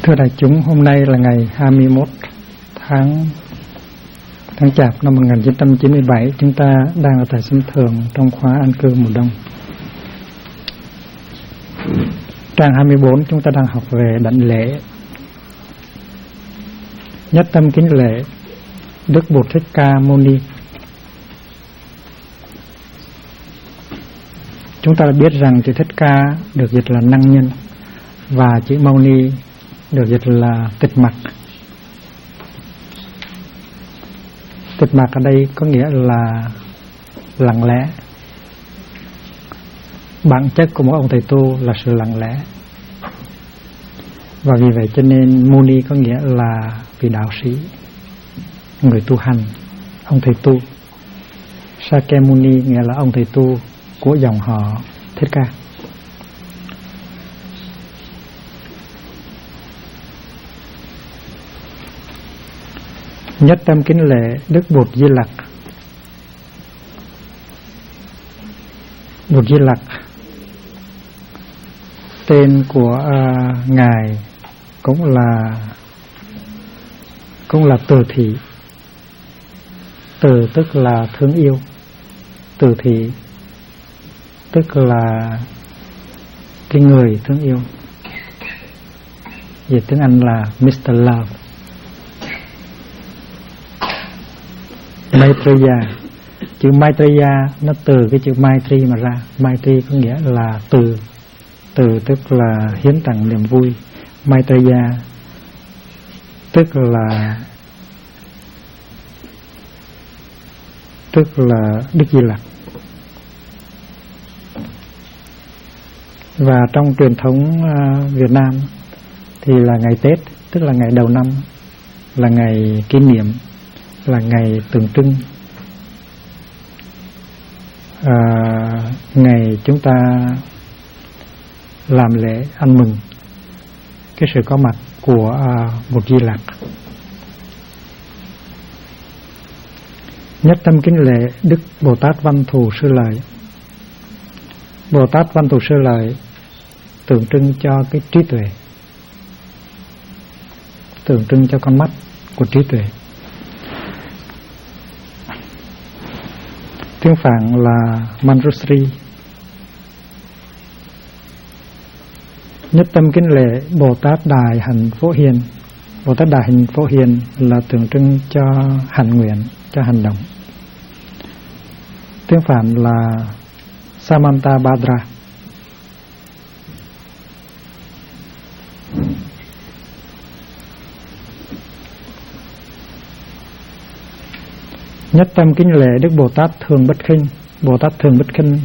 Thưa đại chúng, hôm nay là ngày 21 tháng Chạp năm 1997. Chúng ta đang ở tại Sân Thượng trong khóa an cư mùa đông. Trang 24 chúng ta đang học về đảnh lễ. Nhất tâm kính lễ Đức Bụt Thích Ca Mâu Ni. Chúng ta đã biết rằng chữ Thích Ca được dịch là năng nhân và chữ Mâu Ni được dịch là tịch mặc. Tịch mặc ở đây có nghĩa là lặng lẽ. Bản chất của mỗi ông thầy tu là sự lặng lẽ. Và vì vậy cho nên Muni có nghĩa là vị đạo sĩ, người tu hành, ông thầy tu. Sakyamuni nghĩa là ông thầy tu của dòng họ Thích Ca. Nhất tâm kính lễ Đức Bụt Di Lặc. Bụt Di Lặc tên của ngài cũng là từ thị. Từ tức là thương yêu, từ thị tức là cái người thương yêu. Dịch tiếng Anh là Mr. Love. Maitreya, chữ Maitreya nó từ cái chữ Maitri mà ra. Maitri có nghĩa là từ tức là hiến tặng niềm vui. Maitreya tức là Đức Di Lặc. Và trong truyền thống Việt Nam thì là ngày Tết, tức là ngày đầu năm, là ngày kỷ niệm, là ngày tượng trưng, ngày chúng ta làm lễ ăn mừng cái sự có mặt của Bụt Di Lặc. Nhất tâm kính lễ Đức Bồ Tát Văn Thù Sư Lợi. Bồ Tát Văn Thù Sư Lợi tượng trưng cho cái trí tuệ, tượng trưng cho con mắt của trí tuệ. Tiếng Phạn là Manjusri. Nhất tâm kính lễ Bồ Tát Đại Hạnh Phổ Hiền. Bồ Tát Đại Hạnh Phổ Hiền là tượng trưng cho hạnh nguyện, cho hành động. Tiếng Phạn là Samantabhadra. Nhất tâm kính lễ Đức Bồ Tát Thường Bất Khinh. Bồ Tát Thường Bất Khinh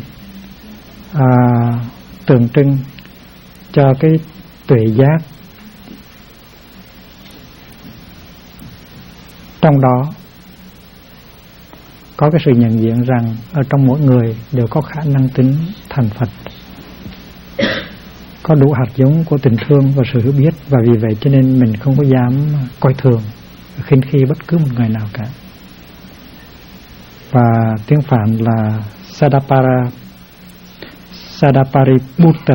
tượng trưng cho cái tuệ giác. Trong đó có cái sự nhận diện rằng ở trong mỗi người đều có khả năng tính thành Phật, có đủ hạt giống của tình thương và sự hiểu biết, và vì vậy cho nên mình không có dám coi thường, khinh khi bất cứ một người nào cả. Và tiếng Phạn là Sadapaributta.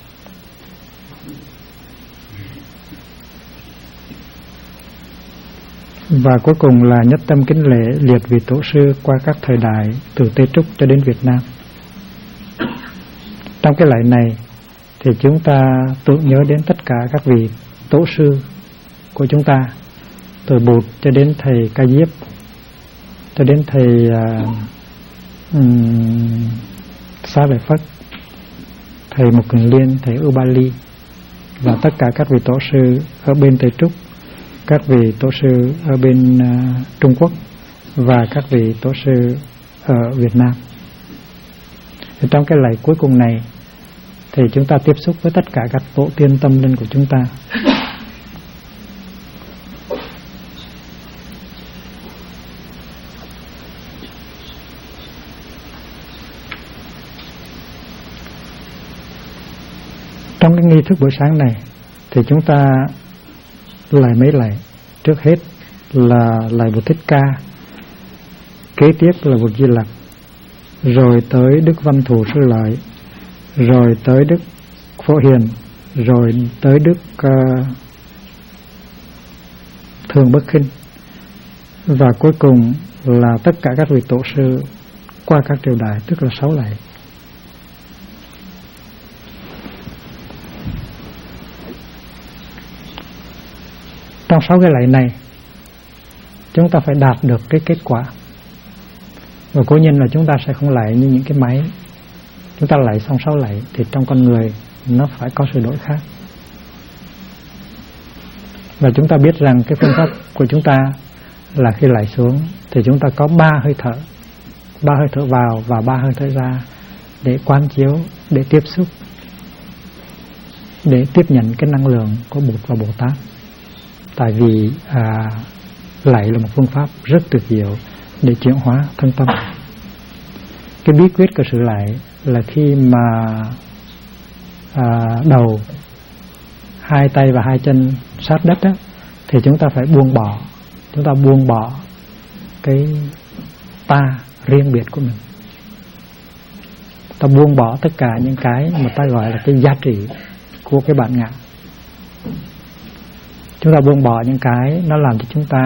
Và cuối cùng là nhất tâm kính lễ liệt vị tổ sư qua các thời đại từ Tây Trúc cho đến Việt Nam. Trong cái lạy này thì chúng ta tưởng nhớ đến tất cả các vị tổ sư của chúng ta, từ Bụt cho đến thầy Ca Diếp, cho đến thầy Xá Lợi Phất, thầy Mục Kiền Liên, thầy Ubali, và tất cả các vị tổ sư ở bên Tây Trúc, các vị tổ sư ở bên Trung Quốc và các vị tổ sư ở Việt Nam. Thì trong cái lạy cuối cùng này thì chúng ta tiếp xúc với tất cả các tổ tiên tâm linh của chúng ta. Trong cái nghi thức buổi sáng này thì chúng ta lạy mấy lạy. Trước hết là lạy Bụt Thích Ca, kế tiếp là Bụt Di Lặc, rồi tới Đức Văn Thù Sư Lợi, rồi tới Đức Phổ Hiền, rồi tới Đức thường bất khinh. Và cuối cùng là tất cả các vị tổ sư qua các triều đại, tức là 6 lạy. Trong 6 cái lạy này chúng ta phải đạt được cái kết quả. Và cố nhiên là chúng ta sẽ không lạy như những cái máy. Chúng ta lạy xong 6 lạy thì trong con người nó phải có sự đổi khác. Và chúng ta biết rằng cái phương pháp của chúng ta là khi lạy xuống thì chúng ta có 3 hơi thở. 3 hơi thở vào và 3 hơi thở ra để quán chiếu, để tiếp xúc, để tiếp nhận cái năng lượng của Bụt và Bồ Tát. Tại vì lạy là một phương pháp rất tuyệt diệu để chuyển hóa thân tâm. Cái bí quyết của sự lạy là khi mà đầu, 2 tay và 2 chân sát đất đó, thì chúng ta phải buông bỏ. Chúng ta buông bỏ cái ta riêng biệt của mình. Ta buông bỏ tất cả những cái mà ta gọi là cái giá trị của cái bản ngã. Chúng ta buông bỏ những cái nó làm cho chúng ta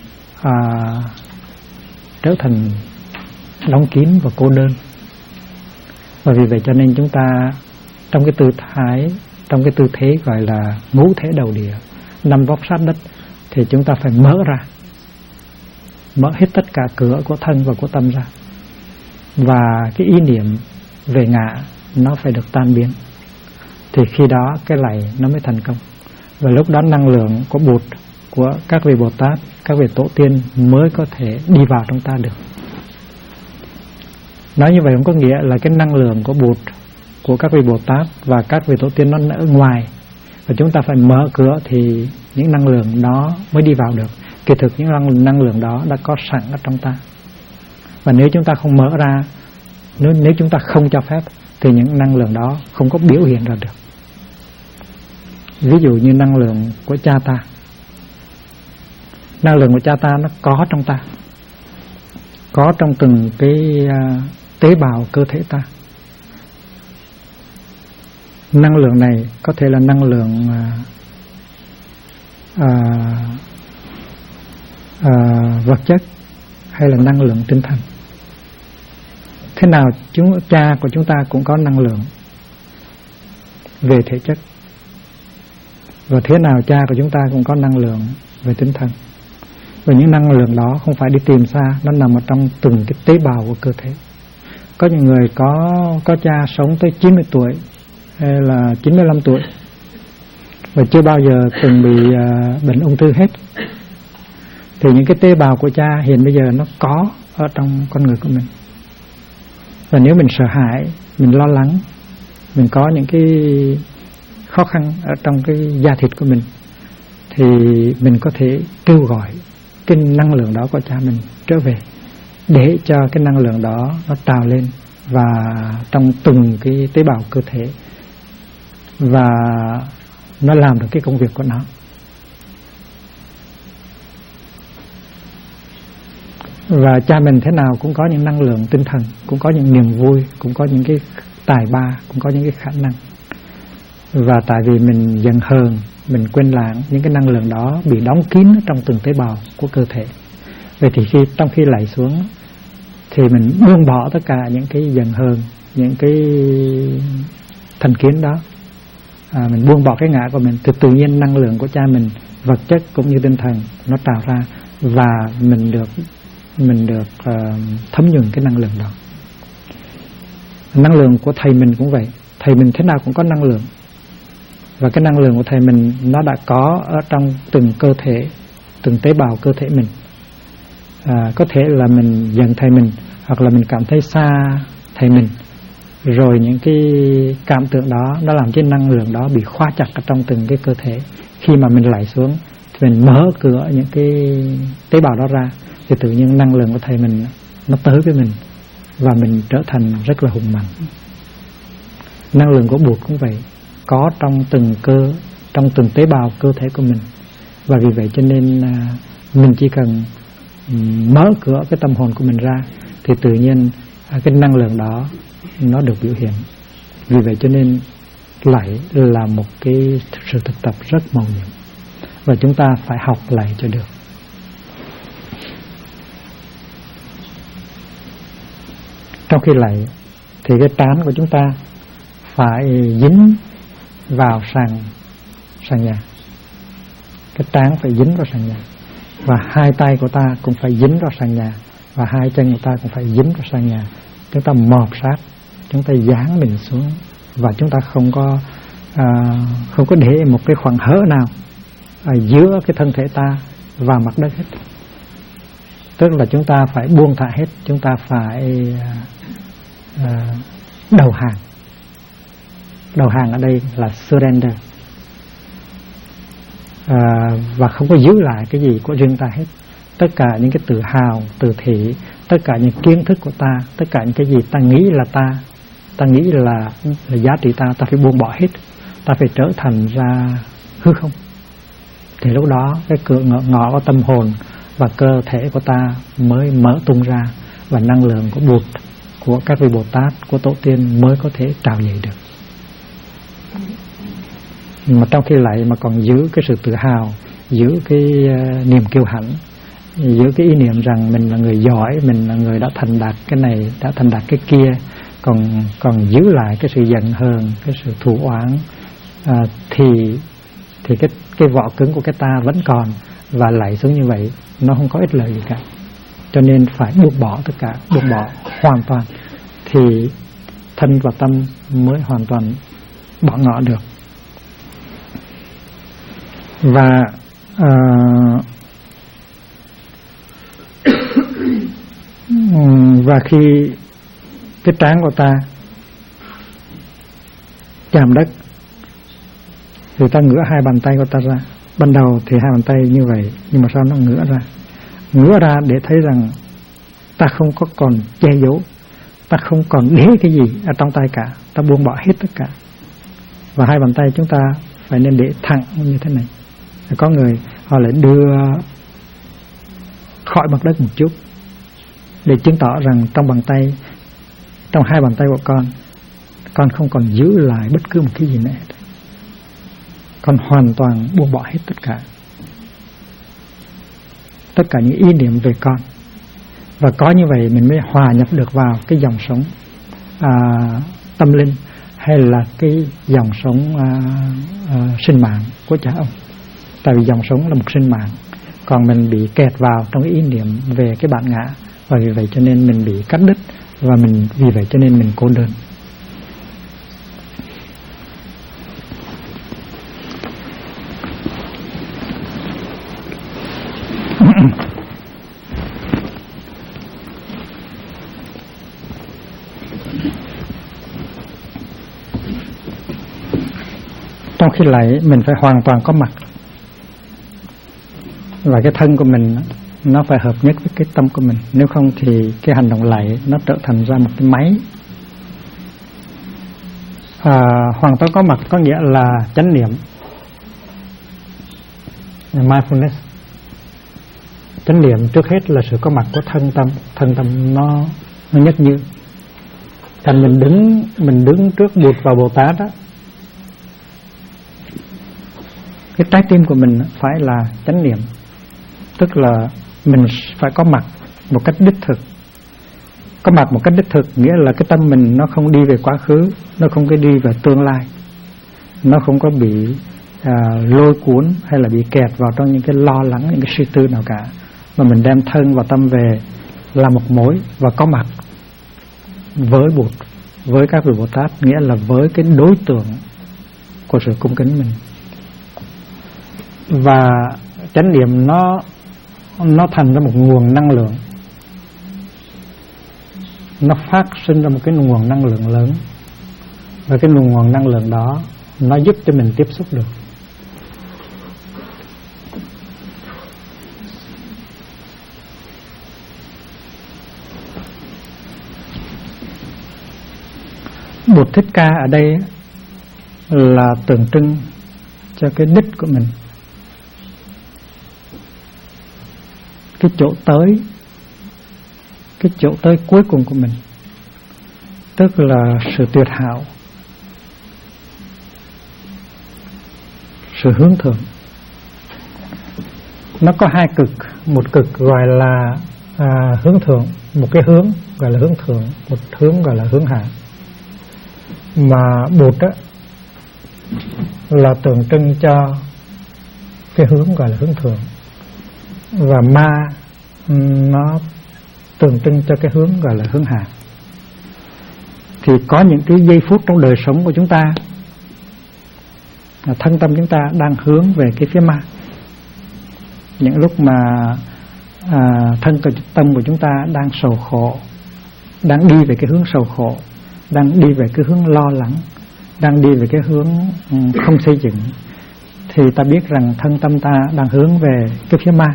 trở thành đóng kín và cô đơn. Và vì vậy cho nên chúng ta trong cái tư thế gọi là ngũ thể đầu địa, 5 vóc sát đất, thì chúng ta phải mở ra, mở hết tất cả cửa của thân và của tâm ra. Và cái ý niệm về ngã nó phải được tan biến. Thì khi đó cái lạy nó mới thành công. Và lúc đó năng lượng của Bụt, của các vị Bồ Tát, các vị tổ tiên mới có thể đi vào trong ta được. Nói như vậy không có nghĩa là cái năng lượng của Bụt, của các vị Bồ Tát và các vị tổ tiên nó ở ngoài, và chúng ta phải mở cửa thì những năng lượng đó mới đi vào được. Kỳ thực những năng lượng đó đã có sẵn ở trong ta. Và nếu chúng ta không mở ra, nếu chúng ta không cho phép, thì những năng lượng đó không có biểu hiện ra được. Ví dụ như năng lượng của cha ta. Năng lượng của cha ta nó có trong ta, có trong từng cái tế bào cơ thể ta. Năng lượng này có thể là năng lượng vật chất hay là năng lượng tinh thần. Thế nào cha của chúng ta cũng có năng lượng về thể chất, và thế nào cha của chúng ta cũng có năng lượng về tinh thần. Và những năng lượng đó không phải đi tìm xa, nó nằm ở trong từng cái tế bào của cơ thể. Có những người có cha sống tới 90 tuổi hay là 95 tuổi và chưa bao giờ từng bị bệnh ung thư hết. Thì những cái tế bào của cha hiện bây giờ nó có ở trong con người của mình. Và nếu mình sợ hãi, mình lo lắng, mình có những cái khó khăn ở trong cái da thịt của mình, thì mình có thể kêu gọi cái năng lượng đó của cha mình trở về, để cho cái năng lượng đó nó trào lên và trong từng cái tế bào cơ thể, và nó làm được cái công việc của nó. Và cha mình thế nào cũng có những năng lượng tinh thần, cũng có những niềm vui, cũng có những cái tài ba, cũng có những cái khả năng. Và tại vì mình giận hờn, mình quên lãng, những cái năng lượng đó bị đóng kín trong từng tế bào của cơ thể. Vậy thì trong khi lạy xuống thì mình buông bỏ tất cả những cái giận hờn, những cái thành kiến đó, mình buông bỏ cái ngã của mình, thì tự nhiên năng lượng của cha mình, vật chất cũng như tinh thần, nó trào ra, và mình được thấm nhuần cái năng lượng đó. Năng lượng của thầy mình cũng vậy. Thầy mình thế nào cũng có năng lượng, và cái năng lượng của thầy mình nó đã có ở trong từng cơ thể, từng tế bào cơ thể mình. Có thể là mình giận thầy mình, hoặc là mình cảm thấy xa thầy mình, rồi những cái cảm tưởng đó nó làm cho năng lượng đó bị khóa chặt ở trong từng cái cơ thể. Khi mà mình lạy xuống thì mình mở cửa những cái tế bào đó ra, thì tự nhiên năng lượng của thầy mình nó tới với mình, và mình trở thành rất là hùng mạnh. Năng lượng của Bụt cũng vậy, có trong từng tế bào cơ thể của mình. Và vì vậy cho nên mình chỉ cần mở cửa cái tâm hồn của mình ra, thì tự nhiên cái năng lượng đó nó được biểu hiện. Vì vậy cho nên lạy là một cái sự thực tập rất mầu nhiệm, và chúng ta phải học lạy cho được. Trong khi lạy thì cái trán của chúng ta phải dính vào sàn nhà, cái trán phải dính vào sàn nhà, và hai tay của ta cũng phải dính vào sàn nhà, và hai chân của ta cũng phải dính vào sàn nhà. Chúng ta mọp sát, chúng ta dán mình xuống, và chúng ta không có để một cái khoảng hở nào giữa cái thân thể ta và mặt đất hết. Tức là chúng ta phải buông thả hết, chúng ta phải đầu hàng. Đầu hàng ở đây là surrender, và không có giữ lại cái gì của riêng ta hết. Tất cả những cái tự hào, tự thị, tất cả những kiến thức của ta, tất cả những cái gì ta nghĩ là ta nghĩ là giá trị ta phải buông bỏ hết. Ta phải trở thành ra hư không. Thì lúc đó cái cửa ngõ của tâm hồn và cơ thể của ta mới mở tung ra, và năng lượng của Bụt, của các vị Bồ Tát, của Tổ tiên mới có thể trào dậy được. Mà trong khi lạy mà còn giữ cái sự tự hào, giữ cái niềm kiêu hãnh, giữ cái ý niệm rằng mình là người giỏi, mình là người đã thành đạt cái này, đã thành đạt cái kia, còn giữ lại cái sự giận hờn, cái sự thù oán, thì cái vỏ cứng của cái ta vẫn còn, và lạy xuống như vậy nó không có ích lợi gì cả. Cho nên phải buông bỏ tất cả, buông bỏ hoàn toàn, thì thân và tâm mới hoàn toàn bỏ ngỏ được. Và khi cái trán của ta chạm đất thì ta ngửa hai bàn tay của ta ra. Ban đầu thì hai bàn tay như vậy, nhưng mà sau nó ngửa ra để thấy rằng ta không có còn che giấu, ta không còn để cái gì ở trong tay cả, ta buông bỏ hết tất cả. Và hai bàn tay chúng ta phải nên để thẳng như thế này. Có người họ lại đưa khỏi mặt đất một chút để chứng tỏ rằng trong hai bàn tay của con không còn giữ lại bất cứ một cái gì nữa. Con hoàn toàn buông bỏ hết tất cả những ý niệm về con. Và có như vậy mình mới hòa nhập được vào cái dòng sống tâm linh, hay là cái dòng sống sinh mạng của cha ông. Tại vì dòng sống là một sinh mạng, còn mình bị kẹt vào trong cái ý niệm về cái bản ngã, và vì vậy cho nên mình bị cắt đứt, và vì vậy cho nên mình cô đơn. Trong khi lạy mình phải hoàn toàn có mặt, và cái thân của mình nó phải hợp nhất với cái tâm của mình. Nếu không thì cái hành động lạy nó trở thành ra một cái máy. Hoàn toàn có mặt có nghĩa là chánh niệm, mindfulness. Chánh niệm trước hết là sự có mặt của thân tâm. Thân tâm nó nhất như. Thành mình đứng trước Bụt và Bồ Tát đó, cái trái tim của mình phải là chánh niệm, tức là mình phải có mặt một cách đích thực. Có mặt một cách đích thực nghĩa là cái tâm mình nó không đi về quá khứ, nó không có đi về tương lai, nó không có bị lôi cuốn hay là bị kẹt vào trong những cái lo lắng, những cái suy tư nào cả, mà mình đem thân và tâm về là một mối và có mặt với Bụt, với các vị Bồ Tát, nghĩa là với cái đối tượng của sự cung kính mình. Và chánh niệm nó thành ra một nguồn năng lượng, nó phát sinh ra một cái nguồn năng lượng lớn, và cái nguồn năng lượng đó nó giúp cho mình tiếp xúc được. Bụt Thích Ca ở đây là tượng trưng cho cái đích của mình, cái chỗ tới cuối cùng của mình, tức là sự tuyệt hảo, sự hướng thượng. Nó có hai cực, một cực gọi là hướng thượng, một cái hướng gọi là hướng thượng, một hướng gọi là hướng hạ. Mà Bụt á là tượng trưng cho cái hướng gọi là hướng thượng, và ma nó tượng trưng cho cái hướng gọi là hướng hạ. Thì có những cái giây phút trong đời sống của chúng ta, thân tâm chúng ta đang hướng về cái phía ma. Những lúc mà thân tâm của chúng ta đang sầu khổ, đang đi về cái hướng sầu khổ, đang đi về cái hướng lo lắng, đang đi về cái hướng không xây dựng, thì ta biết rằng thân tâm ta đang hướng về cái phía ma.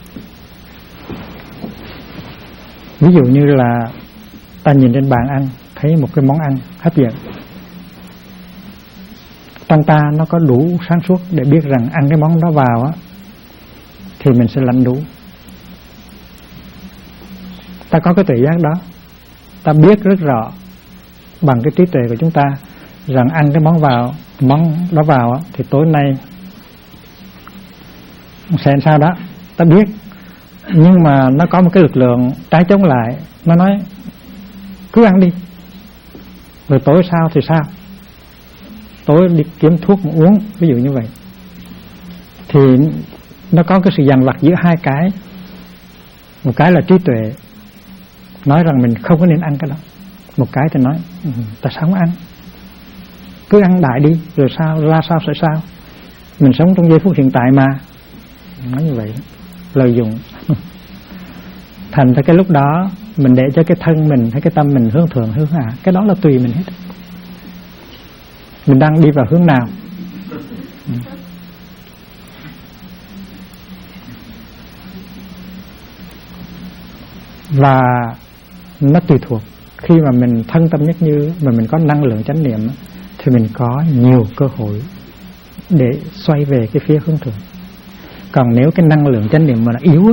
Ví dụ như là ta nhìn trên bàn ăn, thấy một cái món ăn hấp dẫn, trong ta nó có đủ sáng suốt để biết rằng ăn cái món đó vào á thì mình sẽ lãnh đủ. Ta có cái tuệ giác đó, ta biết rất rõ bằng cái trí tuệ của chúng ta rằng ăn cái món đó vào á, thì tối nay sẽ làm sao đó, ta biết. Nhưng mà nó có một cái lực lượng trái chống lại, nó nói cứ ăn đi, rồi tối sao thì sao, tối đi kiếm thuốc mà uống, ví dụ như vậy. Thì nó có cái sự dằn vặt giữa hai cái. Một cái là trí tuệ nói rằng mình không có nên ăn cái đó, một cái thì nói tại sao không ăn, cứ ăn đại đi, rồi sao ra sao sẽ sao, mình sống trong giây phút hiện tại mà. Nói như vậy lợi dụng. Thành ra cái lúc đó mình để cho cái thân mình hay cái tâm mình hướng thượng hướng hạ, cái đó là tùy mình hết. Mình đang đi vào hướng nào. Và nó tùy thuộc. Khi mà mình thân tâm nhất như mà mình có năng lượng chánh niệm thì mình có nhiều cơ hội để xoay về cái phía hướng thượng. Còn nếu cái năng lượng chánh niệm mà nó yếu,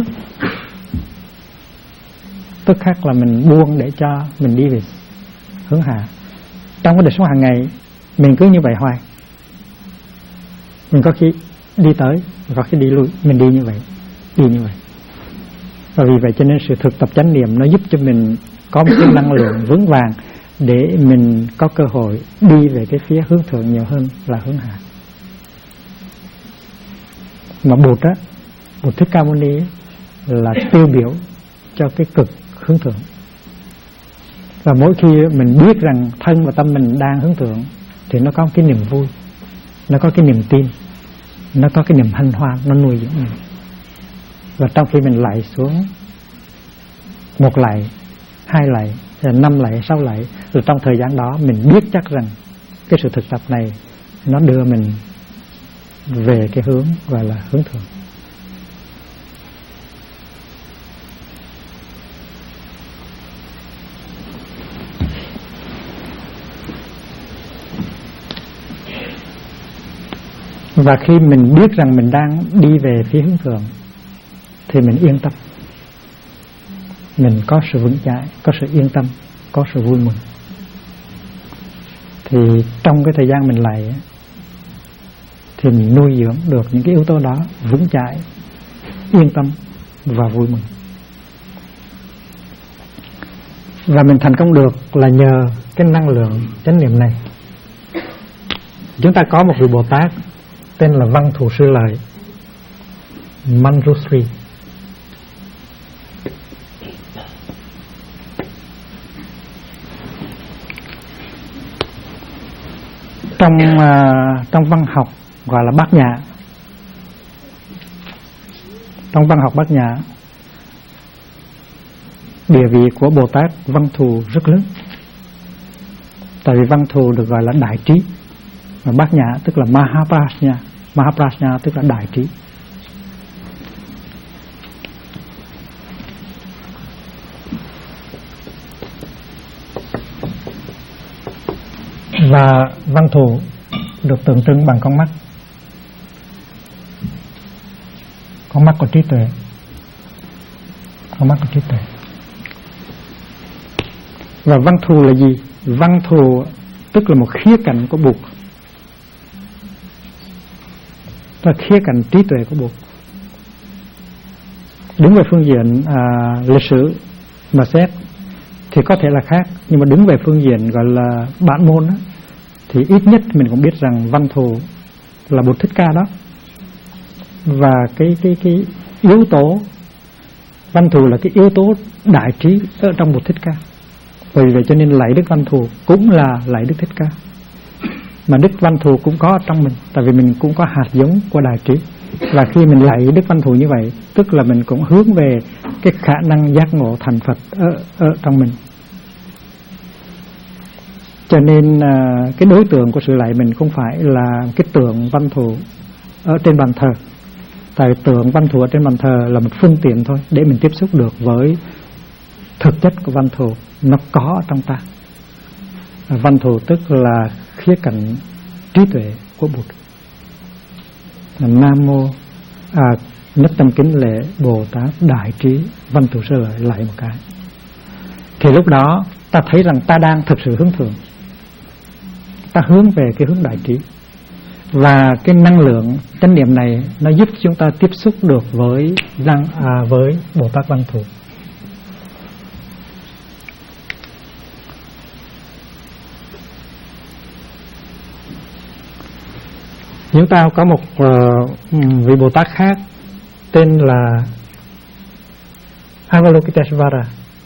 tức khắc là mình buông để cho mình đi về hướng hạ. Trong cái đời sống hàng ngày mình cứ như vậy hoài, mình có khi đi tới, có khi đi lui, mình đi như vậy. Và vì vậy cho nên sự thực tập chánh niệm nó giúp cho mình có một cái năng lượng vững vàng để mình có cơ hội đi về cái phía hướng thượng nhiều hơn là hướng hạ. Mà Bụt Thích Ca Mâu Ni là tiêu biểu cho cái cực hướng thượng. Và mỗi khi mình biết rằng thân và tâm mình đang hướng thượng thì nó có cái niềm vui, nó có cái niềm tin, nó có cái niềm hân hoan, nó nuôi dưỡng mình. Và trong khi mình lạy xuống 1 lạy, 2 lạy, 5 lạy, 6 lạy, rồi trong thời gian đó mình biết chắc rằng cái sự thực tập này nó đưa mình về cái hướng gọi là hướng thượng. Và khi mình biết rằng mình đang đi về phía hướng thượng thì mình yên tâm, mình có sự vững chãi, có sự yên tâm, có sự vui mừng. Thì trong cái thời gian mình lạy thì mình nuôi dưỡng được những cái yếu tố đó, vững chãi, yên tâm và vui mừng. Và mình thành công được là nhờ cái năng lượng chánh niệm này. Chúng ta có một vị Bồ Tát tên là Văn Thù Sư Lợi, Manjushri. Trong văn học gọi là Bát Nhã. Trong văn học Bát Nhã, địa vị của Bồ Tát Văn Thù rất lớn. Tại vì Văn Thù được gọi là đại trí, và Bát Nhã tức là Mahaprajna. Mahaprajna tức là đại trí. Và Văn Thù được tượng trưng bằng con mắt của trí tuệ. Con mắt của trí tuệ. Và Văn Thù là gì? Văn Thù tức là một khía cạnh của Bụt, là khía cạnh trí tuệ của Bụt. Đứng về phương diện lịch sử mà xét thì có thể là khác, nhưng mà đứng về phương diện gọi là bản môn đó, thì ít nhất mình cũng biết rằng Văn Thù là Bụt Thích Ca đó. Và cái yếu tố Văn Thù là cái yếu tố đại trí ở trong Bụt Thích Ca. Bởi vậy cho nên lạy Đức Văn Thù cũng là lạy Đức Thích Ca. Mà Đức Văn Thù cũng có trong mình, tại vì mình cũng có hạt giống của đại trí. Và khi mình lạy Đức Văn Thù như vậy, tức là mình cũng hướng về cái khả năng giác ngộ thành Phật ở trong mình. Cho nên cái đối tượng của sự lạy mình không phải là cái tượng Văn Thù ở trên bàn thờ. Tại tượng Văn Thù ở trên bàn thờ là một phương tiện thôi để mình tiếp xúc được với thực chất của Văn Thù, nó có ở trong ta. Văn Thù tức là khía cạnh trí tuệ của Bụt. Nam mô nhất tâm kính lễ Bồ Tát đại trí Văn Thù Sư Lợi lại một cái. Thì lúc đó ta thấy rằng ta đang thực sự hướng thượng, ta hướng về cái hướng đại trí. Và cái năng lượng chánh niệm này nó giúp chúng ta tiếp xúc được với Bồ Tát Văn Thù. Chúng ta có một vị Bồ Tát khác tên là Avalokiteshvara.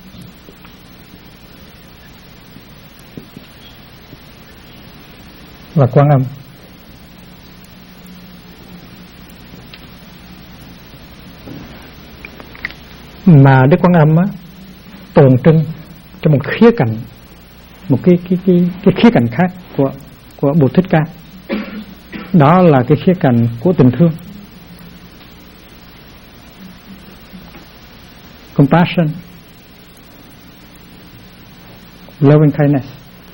Và Quan Âm. Mà Đức Quan Âm á, tượng trưng cho một khía cạnh, một cái khía cạnh khác của Bụt Thích Ca. Đó là cái khía cạnh của tình thương, compassion, loving kindness.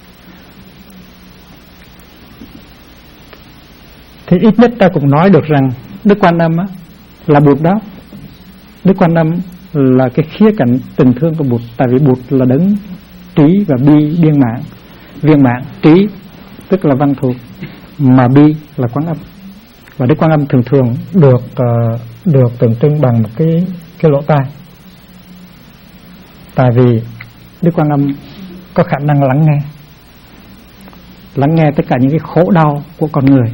Thì ít nhất ta cũng nói được rằng Đức Quan Âm á, là Bụt đó. Đức Quan Âm là cái khía cạnh tình thương của Bụt. Tại vì Bụt là đấng trí và bi viên mãn. Trí tức là Văn Thù, mà bi là Quan Âm. Và Đức Quan Âm thường thường được tượng trưng bằng một cái lỗ tai. Tại vì Đức Quan Âm có khả năng lắng nghe tất cả những cái khổ đau của con người,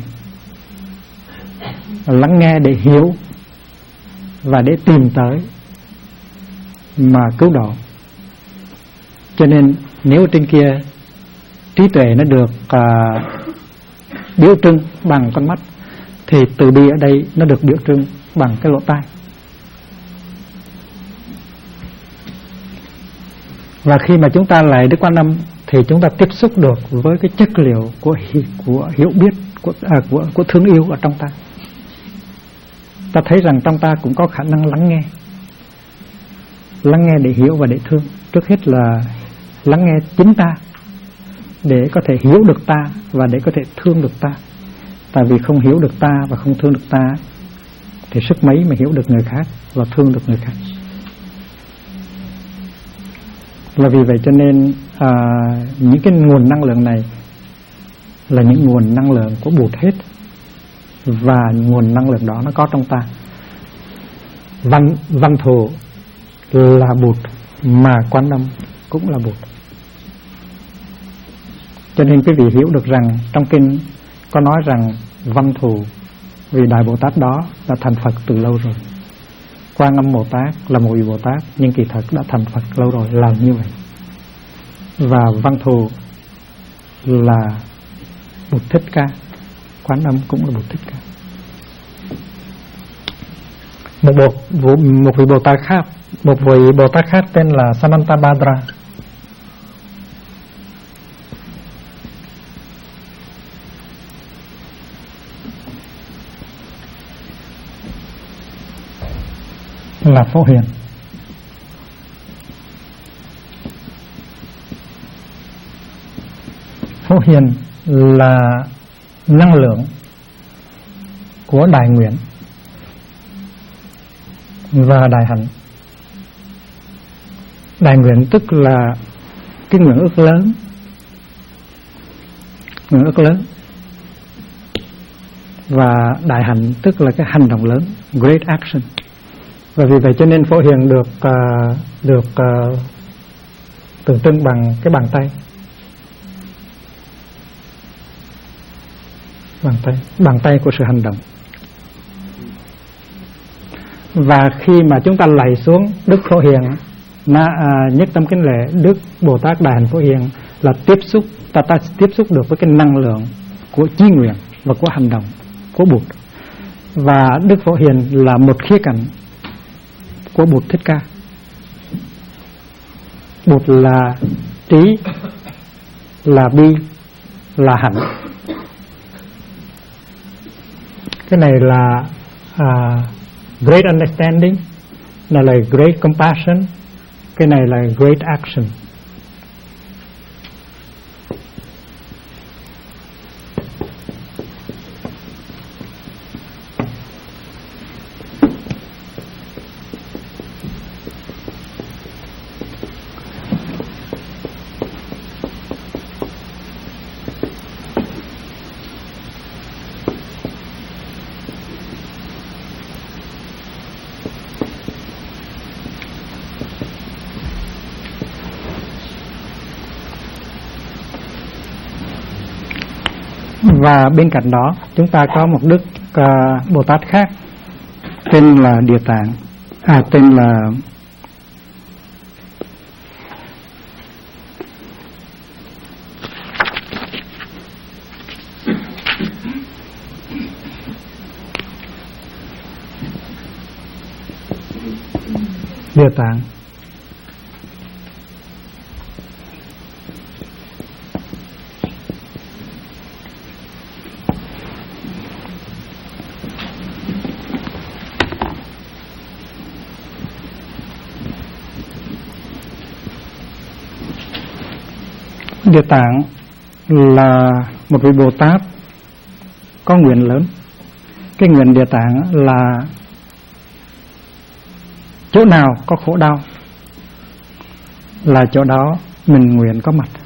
lắng nghe để hiểu và để tìm tới mà cứu độ. Cho nên nếu trên kia trí tuệ nó được biểu trưng bằng con mắt, thì từ bi ở đây nó được biểu trưng bằng cái lỗ tai. Và khi mà chúng ta lại Đức Quan Âm thì chúng ta tiếp xúc được với cái chất liệu của hiểu biết, của thương yêu ở trong ta. Ta thấy rằng trong ta cũng có khả năng lắng nghe để hiểu và để thương. Trước hết là lắng nghe chính ta để có thể hiểu được ta và để có thể thương được ta. Tại vì không hiểu được ta và không thương được ta thì sức mấy mà hiểu được người khác và thương được người khác. Và vì vậy cho nên những cái nguồn năng lượng này là những nguồn năng lượng của Bụt hết. Và nguồn năng lượng đó nó có trong ta. Văn Thù là Bụt, mà Quan Âm cũng là Bụt. Cho nên quý vị hiểu được rằng trong kinh có nói rằng Văn Thù, vì Đại Bồ Tát đó đã thành Phật từ lâu rồi. Quan Âm Bồ Tát là một vị Bồ Tát, nhưng kỳ thật đã thành Phật lâu rồi, là như vậy. Và Văn Thù là Bụt Thích Ca, Quan Âm cũng là Bụt Thích Ca. Một vị Bồ Tát khác tên là Sanantabhadra. Là Phổ Hiền. Phổ Hiền là năng lượng của đại nguyện và đại hạnh. Đại nguyện tức là cái nguyện ước lớn, và đại hạnh tức là cái hành động lớn, great action. Và vì vậy cho nên Phổ Hiền được tượng trưng bằng cái bàn tay. Bàn tay của sự hành động. Và khi mà chúng ta lạy xuống Đức Phổ Hiền, nhất tâm kính lễ Đức Bồ Tát Đại Hạnh Phổ Hiền, là ta tiếp xúc được với cái năng lượng của chí nguyện và của hành động của Bụt. Và Đức Phổ Hiền là một khía cạnh của Bụt Thích Ca. Bụt là trí, là bi, là hạnh. Cái này là great understanding, này là great compassion, cái này là great action. Và bên cạnh đó chúng ta có một Đức Bồ Tát khác tên là Địa Tạng, tên là Địa Tạng. Địa Tạng là một vị Bồ Tát có nguyện lớn. Cái nguyện Địa Tạng là chỗ nào có khổ đau là chỗ đó mình nguyện có mặt.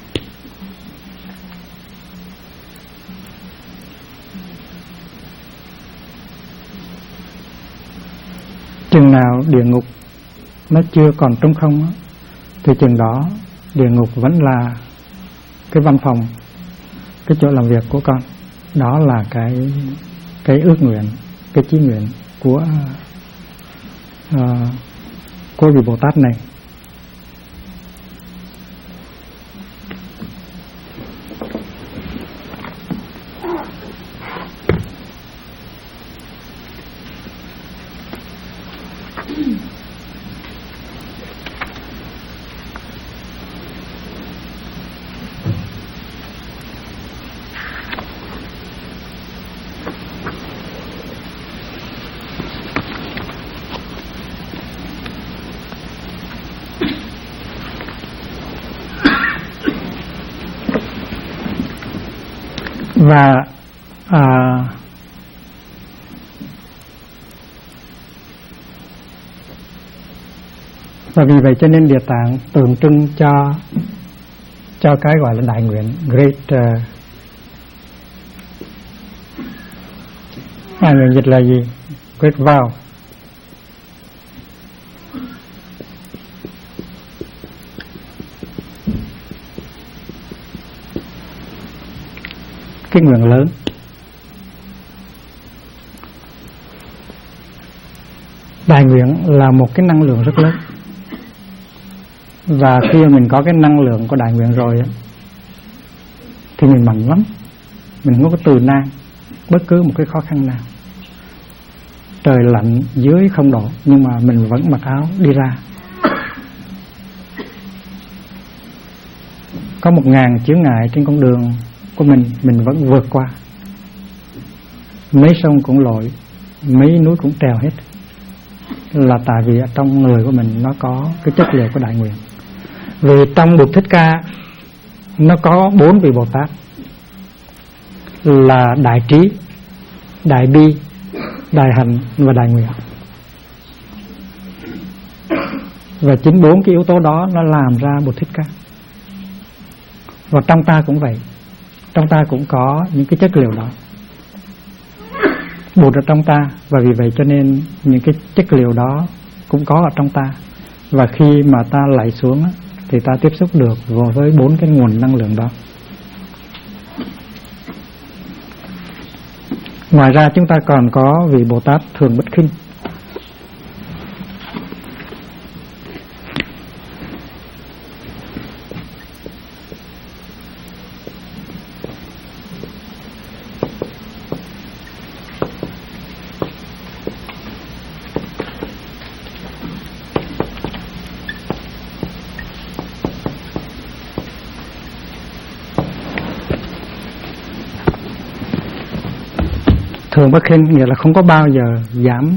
Chừng nào địa ngục nó chưa còn trống không thì chừng đó địa ngục vẫn là cái văn phòng, cái chỗ làm việc của con. Đó là cái ước nguyện, cái chí nguyện của vị Bồ Tát này. Và vì vậy cho nên Địa Tạng tượng trưng cho cái gọi là đại nguyện, great nguyện dịch là gì? Great vow. Cái nguyện lớn. Đại nguyện là một cái năng lượng rất lớn. Và khi mình có cái năng lượng của đại nguyện rồi thì mình mạnh lắm. Mình không có từ nan bất cứ một cái khó khăn nào. Trời lạnh dưới 0 độ nhưng mà mình vẫn mặc áo đi ra. Có 1000 chướng ngại trên con đường của mình vẫn vượt qua. Mấy sông cũng lội, mấy núi cũng trèo hết. Là tại vì ở trong người của mình nó có cái chất liệu của đại nguyện. Vì trong Bụt Thích Ca nó có 4 vị Bồ Tát là đại trí, đại bi, đại hạnh và đại nguyện. Và chính 4 cái yếu tố đó nó làm ra Bụt Thích Ca. Và trong ta cũng vậy, trong ta cũng có những cái chất liệu đó. Bụt ở trong ta, và vì vậy cho nên những cái chất liệu đó cũng có ở trong ta. Và khi mà ta lạy xuống thì ta tiếp xúc được với 4 cái nguồn năng lượng đó. Ngoài ra chúng ta còn có vị Bồ Tát Thường Bất Khinh. Thường Bất Khinh nghĩa là không có bao giờ dám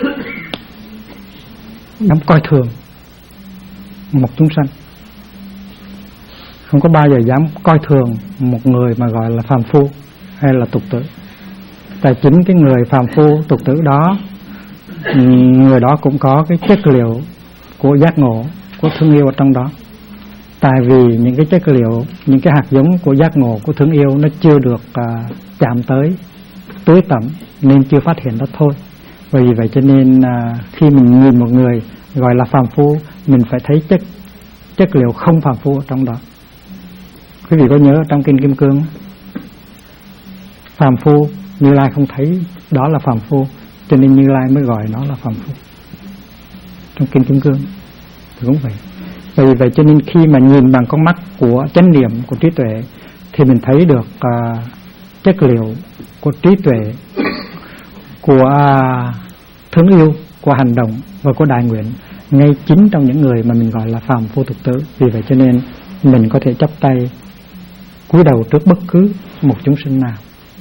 coi thường một chúng sanh, không có bao giờ dám coi thường một người mà gọi là phàm phu hay là tục tử. Tại chính cái người phàm phu tục tử đó, người đó cũng có cái chất liệu của giác ngộ, của thương yêu ở trong đó. Tại vì những cái chất liệu, những cái hạt giống của giác ngộ, của thương yêu nó chưa được chạm tới, tưới tẩm, nên chưa phát hiện đó thôi. Vì vậy cho nên khi mình nhìn một người gọi là phàm phu, mình phải thấy chất liệu không phàm phu ở trong đó. Quý vị có nhớ trong Kinh Kim Cương, phàm phu Như Lai không thấy đó là phàm phu, cho nên Như Lai mới gọi nó là phàm phu. Trong Kinh Kim Cương thì cũng vậy. Vì vậy cho nên khi mà nhìn bằng con mắt của chánh niệm, của trí tuệ, thì mình thấy được chất liệu của trí tuệ, của thương yêu, của hành động và của đại nguyện ngay chính trong những người mà mình gọi là phàm phu tục tử. Vì vậy cho nên mình có thể chắp tay cúi đầu trước bất cứ một chúng sinh nào,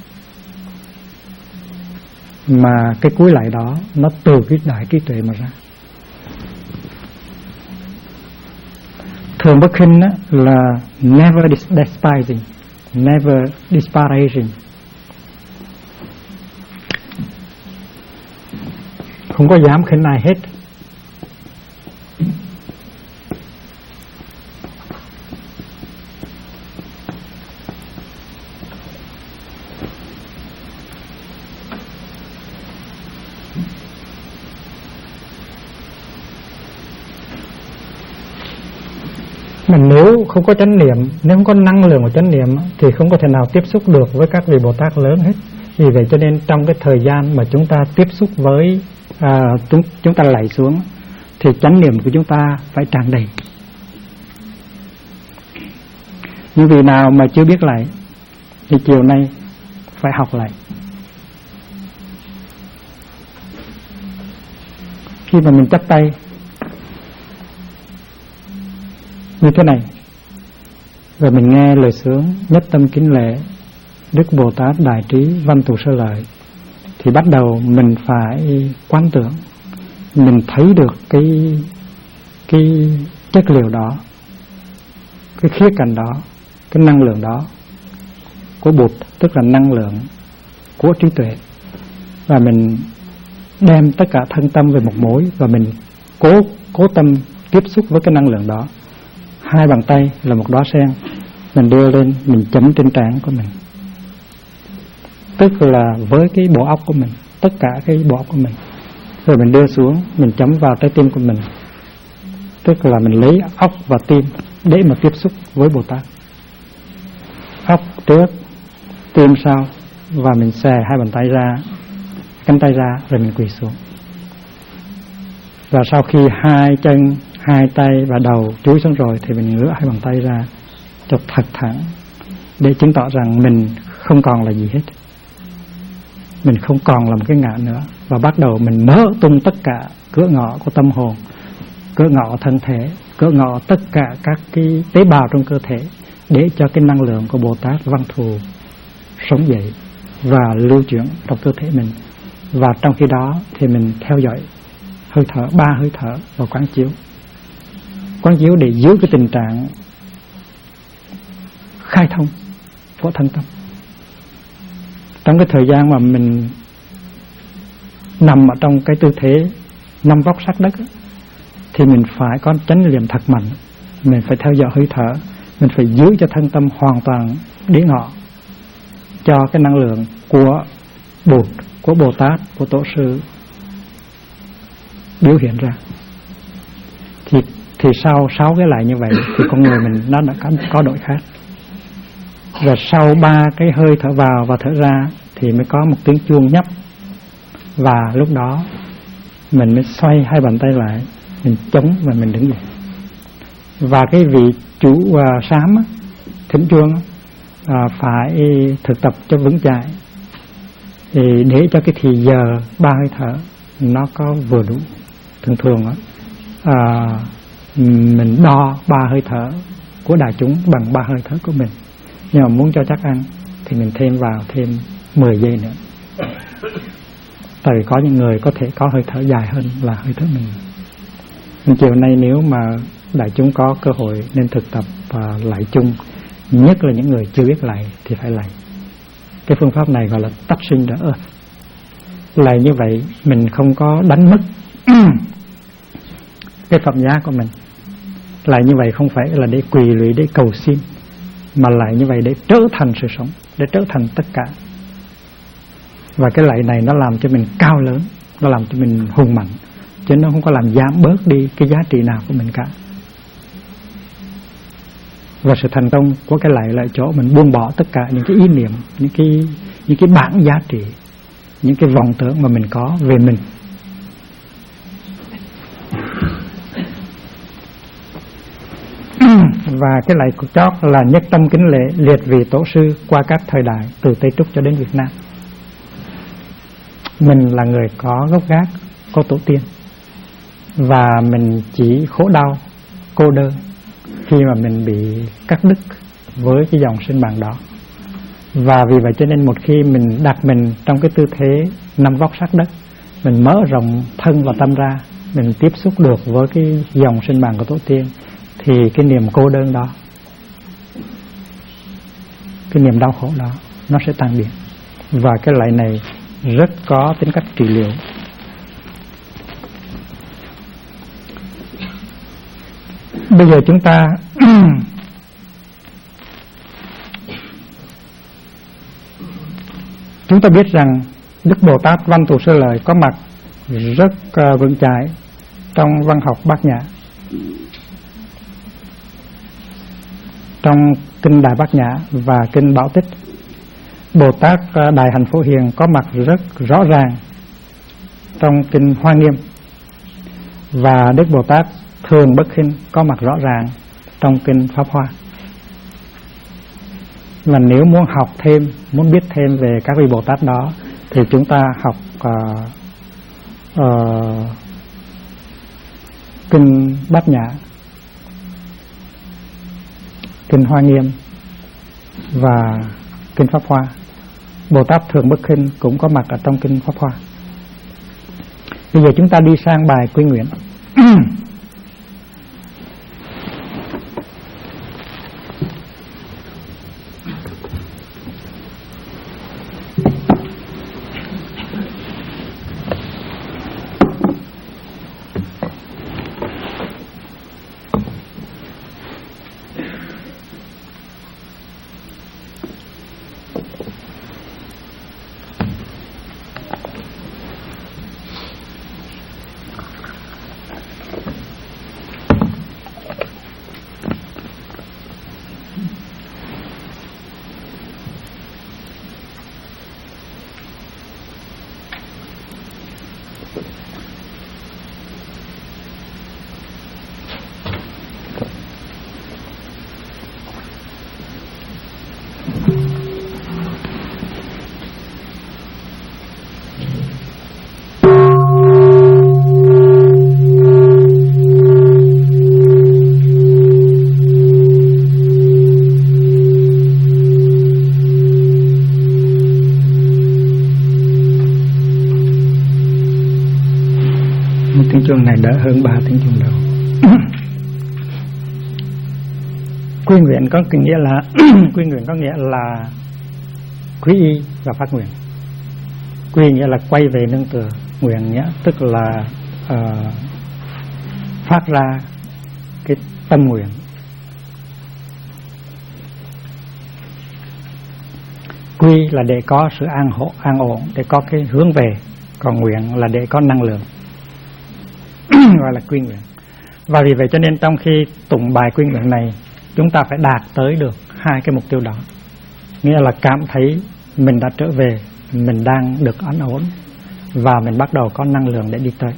mà cái cúi lại đó nó từ cái đại trí tuệ mà ra. Thường Bất Khinh là never despising, never disparaging, không có dám khinh ai hết. Mà nếu không có chánh niệm, nếu không có năng lượng của chánh niệm thì không có thể nào tiếp xúc được với các vị Bồ Tát lớn hết. Vì vậy cho nên trong cái thời gian mà chúng ta tiếp xúc với chúng ta lạy xuống thì chánh niệm của chúng ta phải tràn đầy. Những vị nào mà chưa biết lạy thì chiều nay phải học lạy. Khi mà mình chắp tay như thế này, rồi mình nghe lời sướng nhất tâm kính lễ Đức Bồ Tát Đại Trí Văn Thù Sơ Lợi, thì bắt đầu mình phải quán tưởng, mình thấy được cái chất liệu đó, cái khía cạnh đó, cái năng lượng đó của Bụt, tức là năng lượng của trí tuệ, và mình đem tất cả thân tâm về một mối, và mình cố tâm tiếp xúc với cái năng lượng đó. Hai bàn tay là một đóa sen, mình đưa lên, mình chấm trên trán của mình, tức là với cái bộ óc của mình, tất cả cái bộ óc của mình. Rồi mình đưa xuống, mình chấm vào trái tim của mình, tức là mình lấy óc và tim để mà tiếp xúc với Bồ Tát. Óc trước, tim sau, và mình xòe hai bàn tay ra, cánh tay ra, rồi mình quỳ xuống. Và sau khi hai chân, hai tay và đầu chúi xuống rồi thì mình ngửa hai bàn tay ra cho thật thẳng, để chứng tỏ rằng mình không còn là gì hết, mình không còn là một cái ngã nữa. Và bắt đầu mình mở tung tất cả cửa ngõ của tâm hồn, cửa ngõ thân thể, cửa ngõ tất cả các cái tế bào trong cơ thể, để cho cái năng lượng của Bồ Tát Văn Thù sống dậy và lưu chuyển trong cơ thể mình. Và trong khi đó thì mình theo dõi hơi thở, 3 hơi thở và quán chiếu để giữ cái tình trạng khai thông của thân tâm. Trong cái thời gian mà mình nằm ở trong cái tư thế 5 vóc sát đất thì mình phải có chánh niệm thật mạnh, mình phải theo dõi hơi thở, mình phải giữ cho thân tâm hoàn toàn đĩa ngọ cho cái năng lượng của Bụt, của Bồ Tát, của Tổ sư biểu hiện ra. Thì thì sau 6 cái lại như vậy thì con người mình nó đã có đổi khác. Và sau 3 cái hơi thở vào và thở ra thì mới có một tiếng chuông nhấp, và lúc đó mình mới xoay hai bàn tay lại, mình chống và mình đứng dậy. Và cái vị chủ sám thỉnh chuông phải thực tập cho vững chãi, thì để cho cái thì giờ 3 hơi thở nó có vừa đủ. Thường thường mình đo 3 hơi thở của đại chúng bằng 3 hơi thở của mình, nhưng mà muốn cho chắc ăn thì mình thêm vào thêm 10 giây nữa. Tại vì có những người có thể có hơi thở dài hơn là hơi thở mình. Nhưng chiều nay nếu mà đại chúng có cơ hội nên thực tập lại chung, nhất là những người chưa biết lại thì phải lại. Cái phương pháp này gọi là touching the earth. Lại như vậy mình không có đánh mất cái phẩm giá của mình. Lại như vậy không phải là để quỳ lụy, để cầu xin, mà lại như vậy để trở thành sự sống, để trở thành tất cả. Và cái lạy này nó làm cho mình cao lớn, nó làm cho mình hùng mạnh, chứ nó không có làm giảm bớt đi cái giá trị nào của mình cả. Và sự thành công của cái lạy là chỗ mình buông bỏ tất cả những cái ý niệm, những cái bản giá trị, những cái vọng tưởng mà mình có về mình. Và cái lạy của chót là nhất tâm kính lễ liệt vị tổ sư qua các thời đại từ Tây Trúc cho đến Việt Nam. Mình là người có gốc gác, có tổ tiên, và mình chỉ khổ đau, cô đơn khi mà mình bị cắt đứt với cái dòng sinh mạng đó. Và vì vậy cho nên một khi mình đặt mình trong cái tư thế nằm vóc sát đất, mình mở rộng thân và tâm ra, mình tiếp xúc được với cái dòng sinh mạng của tổ tiên, thì cái niềm cô đơn đó, cái niềm đau khổ đó nó sẽ tan biến. Và cái lạy này rất có tính cách trị liệu. Bây giờ chúng ta chúng ta biết rằng Đức Bồ Tát Văn Thù Sư Lợi có mặt rất vững chãi trong văn học Bát Nhã. Trong kinh Đại Bát Nhã và kinh Bảo Tích, Bồ Tát Đại Hạnh Phổ Hiền có mặt rất rõ ràng trong kinh Hoa Nghiêm, và Đức Bồ Tát Thường Bất Khinh có mặt rõ ràng trong kinh Pháp Hoa. Và nếu muốn học thêm, muốn biết thêm về các vị Bồ Tát đó, thì chúng ta học kinh Bát Nhã, kinh Hoa Nghiêm và kinh Pháp Hoa. Bồ Tát Thường Bất Khinh cũng có mặt ở trong kinh Pháp Hoa. Bây giờ chúng ta đi sang bài quy nguyện. Tiếng chuông này đỡ hơn 3 tiếng chuông đầu. Quy nguyện có nghĩa là quy nguyện có nghĩa là quy y và phát nguyện. Quy nghĩa là quay về nương tựa, nguyện nghĩa tức là phát ra cái tâm nguyện. Quy là để có sự an ổn, để có cái hướng về, còn nguyện là để có năng lượng, gọi là quy nguyện. Và vì vậy cho nên trong khi tụng bài quyên nguyện này, chúng ta phải đạt tới được hai cái mục tiêu đó. Nghĩa là cảm thấy mình đã trở về, mình đang được an ổn, và mình bắt đầu có năng lượng để đi tới.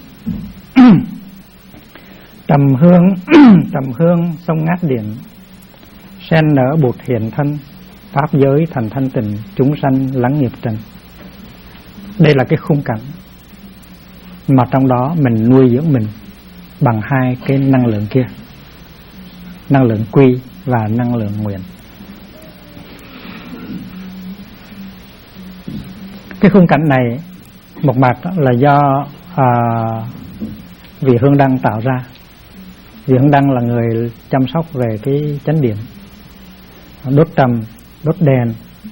Trầm hương sông ngát điện, sen nở bụt hiện thân, pháp giới thành thanh tịnh, chúng sanh lắng nghiệp trần. Đây là cái khung cảnh mà trong đó mình nuôi dưỡng mình bằng hai cái năng lượng kia, năng lượng quy và năng lượng nguyện. Cái khung cảnh này một mặt là do vị Hương Đăng tạo ra. Vị Hương Đăng là người chăm sóc về cái chánh điện, đốt trầm, đốt đèn,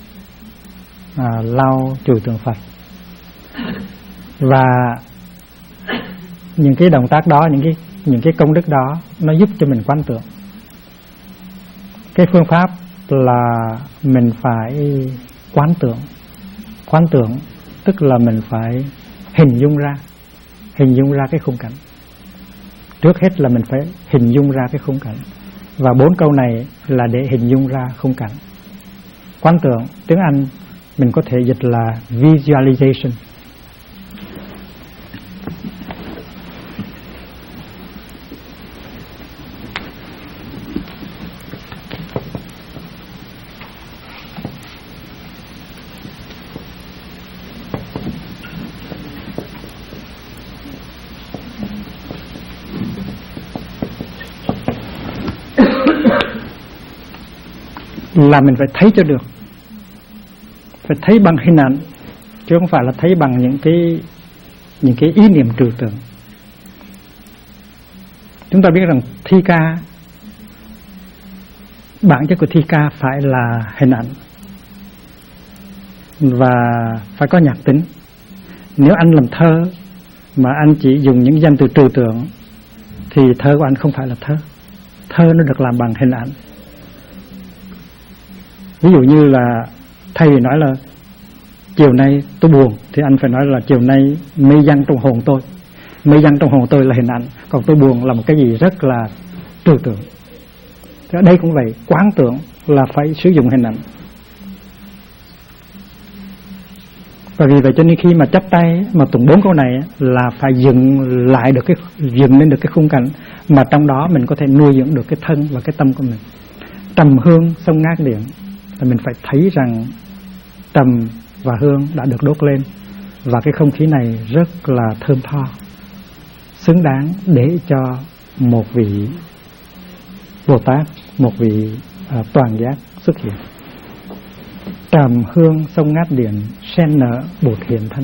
lau chùi tượng Phật. Và những cái động tác đó, những cái công đức đó, nó giúp cho mình quán tưởng. Cái phương pháp là mình phải quán tưởng, tức là mình phải hình dung ra cái khung cảnh. Trước hết là mình phải hình dung ra cái khung cảnh, và 4 câu này là để hình dung ra khung cảnh. Quán tưởng, tiếng Anh mình có thể dịch là visualization. Là mình phải thấy cho được, phải thấy bằng hình ảnh, chứ không phải là thấy bằng những cái ý niệm trừu tượng. Chúng ta biết rằng thi ca, bản chất của thi ca phải là hình ảnh và phải có nhạc tính. Nếu anh làm thơ mà anh chỉ dùng những danh từ trừu tượng thì thơ của anh không phải là thơ. Thơ nó được làm bằng hình ảnh. Ví dụ như là thay vì nói là chiều nay tôi buồn, thì anh phải nói là chiều nay mây giăng trong hồn tôi. Mây giăng trong hồn tôi là hình ảnh, còn tôi buồn là một cái gì rất là trừu tượng. Ở đây cũng vậy, quán tưởng là phải sử dụng hình ảnh. Và vì vậy cho nên khi mà chắp tay mà tụng 4 câu này là phải dựng lên được cái khung cảnh mà trong đó mình có thể nuôi dưỡng được cái thân và cái tâm của mình. Trầm hương sông ngát điện là mình phải thấy rằng trầm và hương đã được đốt lên, và cái không khí này rất là thơm tho, xứng đáng để cho một vị Bồ Tát, một vị toàn giác xuất hiện. Trầm hương sông ngát điện, sen nở bụt hiện thân.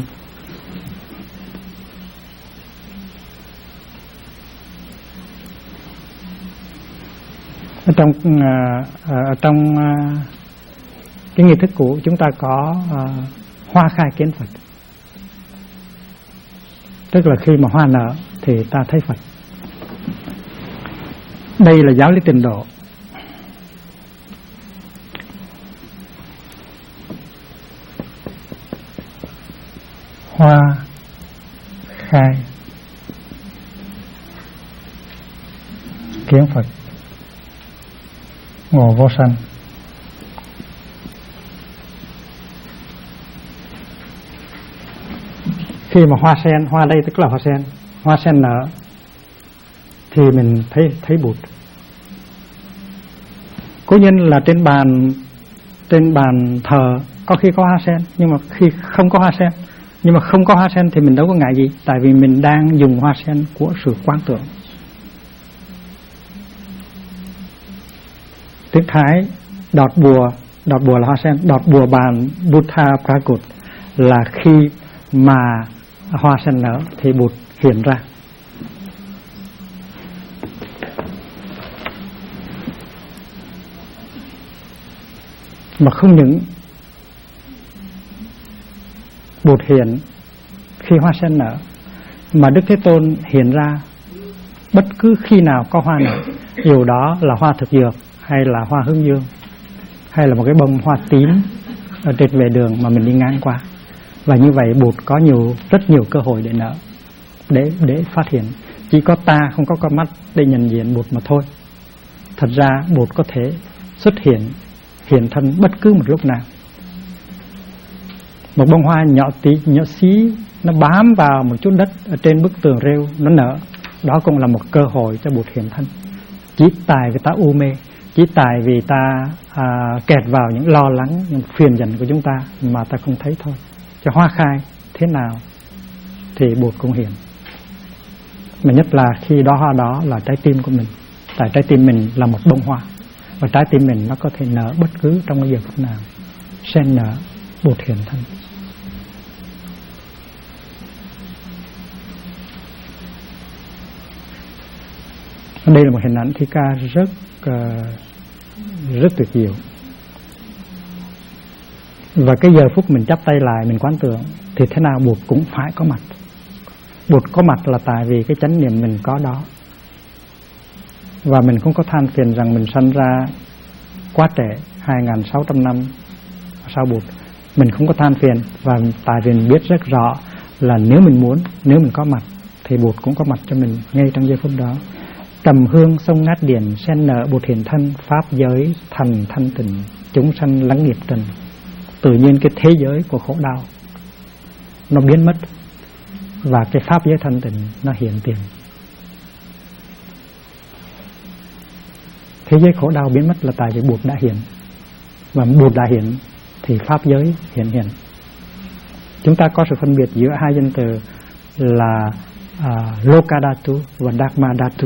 Ở trong cái nghi thức cũ chúng ta có hoa khai kiến Phật, tức là khi mà hoa nở thì ta thấy Phật. Đây là giáo lý Tịnh độ. Hoa khai kiến Phật, ngộ vô sanh. Khi mà hoa sen, hoa đây tức là hoa sen nở thì mình thấy Bụt. Cố nhiên là trên bàn thờ có khi có hoa sen, nhưng mà khi không có hoa sen, nhưng mà không có hoa sen thì mình đâu có ngại gì, tại vì mình đang dùng hoa sen của sự quán tưởng. Tiếng Thái đọt bùa là hoa sen, đọt bùa bàn Buddha Prakut là khi mà hoa sen nở thì Bụt hiện ra. Mà không những Bụt hiện khi hoa sen nở, mà Đức Thế Tôn hiện ra bất cứ khi nào có hoa nở, dù đó là hoa thực dược hay là hoa hướng dương hay là một cái bông hoa tím ở trên vệ đường mà mình đi ngang qua. Và như vậy Bụt có rất nhiều cơ hội để nở, để phát hiện. Chỉ có ta không có con mắt để nhận diện Bụt mà thôi. Thật ra Bụt có thể xuất hiện thân bất cứ một lúc nào. Một bông hoa nhỏ tí, nhỏ xí, nó bám vào một chút đất ở trên bức tường rêu, nó nở. Đó cũng là một cơ hội cho Bụt hiện thân. Chỉ tại vì ta u mê, chỉ tại vì ta kẹt vào những lo lắng, những phiền giận của chúng ta mà ta không thấy thôi. Cho hoa khai thế nào thì Bụt cũng hiện. Mà nhất là khi đó hoa đó là trái tim của mình. Tại trái tim mình là một bông hoa, và trái tim mình nó có thể nở bất cứ trong cái giờ phút nào. Sen nở, Bụt hiện thân. Đây là một hình ảnh thi ca rất tuyệt diệu. Và cái giờ phút mình chắp tay lại, mình quán tưởng thì thế nào Bụt cũng phải có mặt. Bụt có mặt là tại vì cái chánh niệm mình có đó. Và mình không có than phiền rằng mình sanh ra quá trễ, 2.600 năm sau Bụt. Mình không có than phiền, và tại vì mình biết rất rõ là nếu mình muốn, nếu mình có mặt thì Bụt cũng có mặt cho mình ngay trong giây phút đó. Trầm hương sông ngát điển, sen nở Bụt hiện thân, pháp giới thành thanh tịnh, chúng sanh lắng nghiệp trần. Tự nhiên cái thế giới của khổ đau nó biến mất, và cái pháp giới thanh tịnh nó hiện tiền. Thế giới khổ đau biến mất là tại vì Bụt đã hiện, và Bụt đã hiện thì pháp giới hiện. Chúng ta có sự phân biệt giữa hai danh từ là Lokadhatu và Dharmadhatu.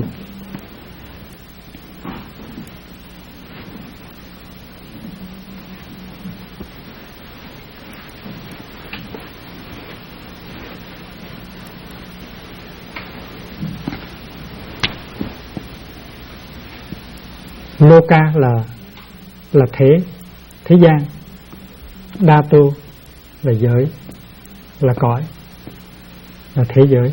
Loka là thế gian, Dhatu là giới, là cõi, là thế giới.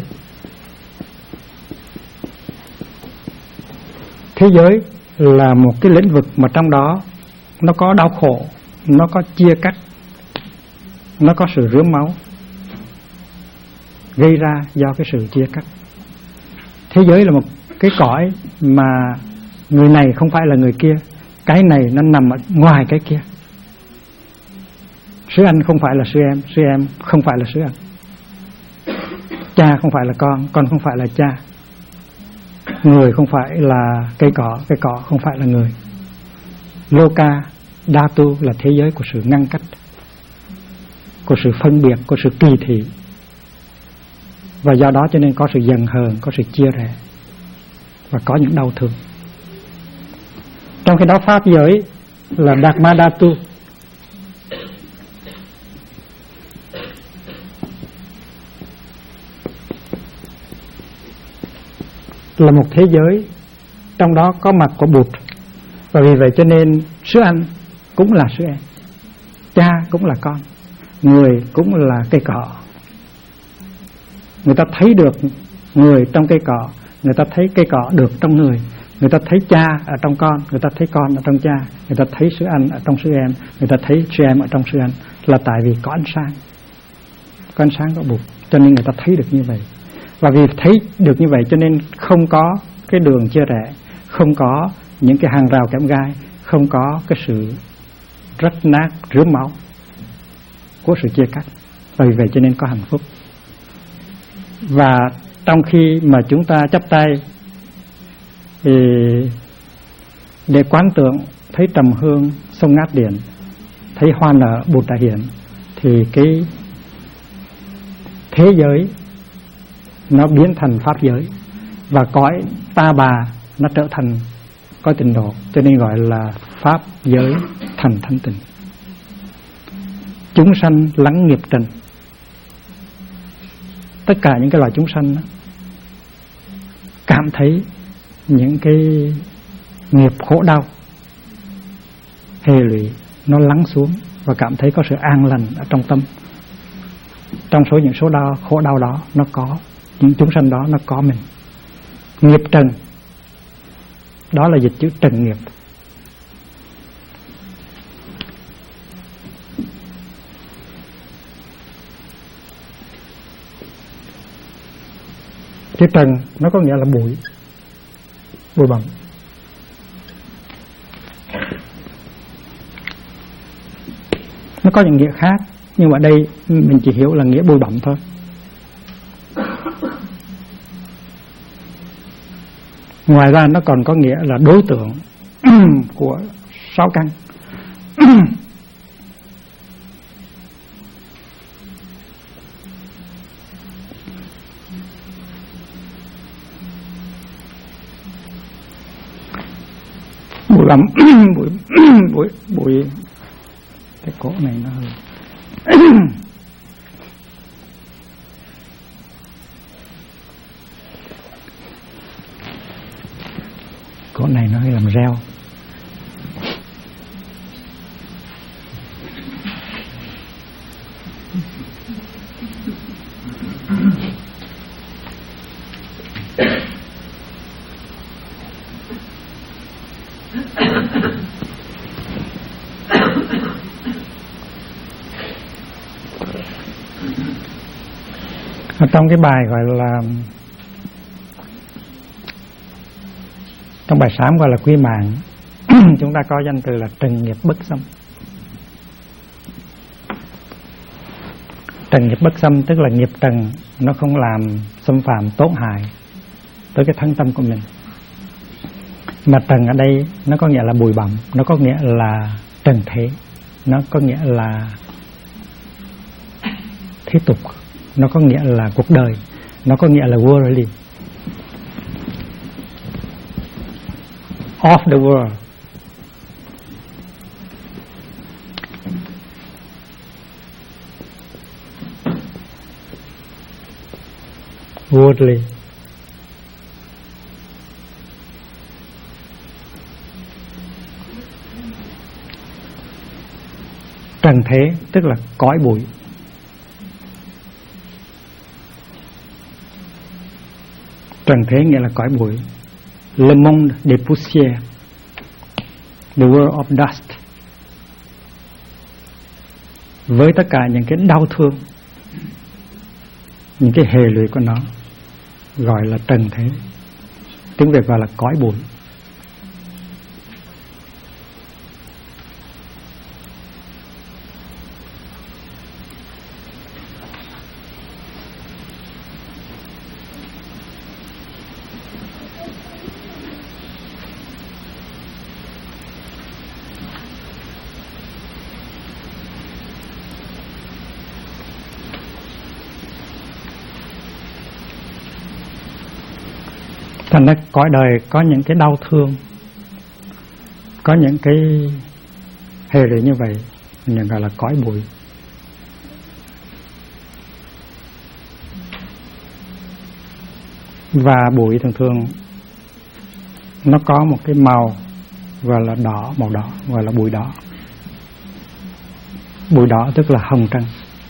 Thế giới là một cái lĩnh vực mà trong đó nó có đau khổ, nó có chia cắt, nó có sự rướm máu gây ra do cái sự chia cắt. Thế giới là một cái cõi mà người này không phải là người kia, cái này nó nằm ở ngoài cái kia. Sư anh không phải là sư em không phải là sư anh, cha không phải là con không phải là cha, người không phải là cây cỏ không phải là người. Loka Dhatu là thế giới của sự ngăn cách, của sự phân biệt, của sự kỳ thị, và do đó cho nên có sự giận hờn, có sự chia rẽ, và có những đau thương. Trong khi đó pháp giới là Dharmadhatu, là một thế giới trong đó có mặt của Bụt. Và vì vậy cho nên sư anh cũng là sư em, cha cũng là con, người cũng là cây cỏ. Người ta thấy được người trong cây cỏ, người ta thấy cây cỏ được trong người, người ta thấy cha ở trong con, người ta thấy con ở trong cha, người ta thấy sư anh ở trong sư em, người ta thấy sư em ở trong sư anh, là tại vì có ánh sáng, có ánh sáng của Bụt, cho nên người ta thấy được như vậy. Và vì thấy được như vậy cho nên không có cái đường chia rẽ, không có những cái hàng rào kẽm gai, không có cái sự rách nát rướm máu của sự chia cắt. Và vì vậy cho nên có hạnh phúc. Và trong khi mà chúng ta chắp tay thì để quán tưởng thấy trầm hương sông ngát điển, thấy hoa nở Bụt đã hiện, thì cái thế giới nó biến thành pháp giới, và cõi ta bà nó trở thành cõi tịnh độ, cho nên gọi là pháp giới thành thanh tịnh. Chúng sanh lắng nghiệp trần. Tất cả những cái loài chúng sanh đó, cảm thấy những cái nghiệp khổ đau hệ lụy nó lắng xuống, và cảm thấy có sự an lành ở trong tâm. Trong số những số khổ đau đó, nó có những chúng sanh đó, nó có mình. Nghiệp trần, đó là dịch chữ trần nghiệp. Chữ trần nó có nghĩa là bụi bặm. Nó có những nghĩa khác, nhưng mà đây mình chỉ hiểu là nghĩa bụi bặm thôi. Ngoài ra nó còn có nghĩa là đối tượng của 6 căn. Bụi bặm, bụi cái cổ này nó hơi cổ này nó hơi làm reo. Trong cái bài gọi là, trong bài sám gọi là Quy Mạng, chúng ta có danh từ là trần nghiệp bất xâm. Trần nghiệp bất xâm tức là nghiệp trần nó không làm xâm phạm tổn hại tới cái thân tâm của mình. Mà trần ở đây nó có nghĩa là bụi bặm, nó có nghĩa là trần thế, nó có nghĩa là thế tục, nó có nghĩa là cuộc đời, nó có nghĩa là worldly, of the world. Worldly. Trần thế tức là cõi bụi. Trần thế nghĩa là cõi bụi. Le monde des poussières, the world of dust. Với tất cả những cái đau thương, những cái hệ lụy của nó, gọi là trần thế. Tiếng Việt gọi là cõi bụi. Thành ra cõi đời có những cái đau thương, có những cái hệ lụy như vậy, mình gọi là cõi bụi. Và bụi thường thường nó có một cái màu gọi là đỏ, màu đỏ, gọi là bụi đỏ. Bụi đỏ tức là hồng trần.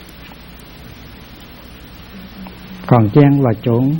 Còn chen vào chốn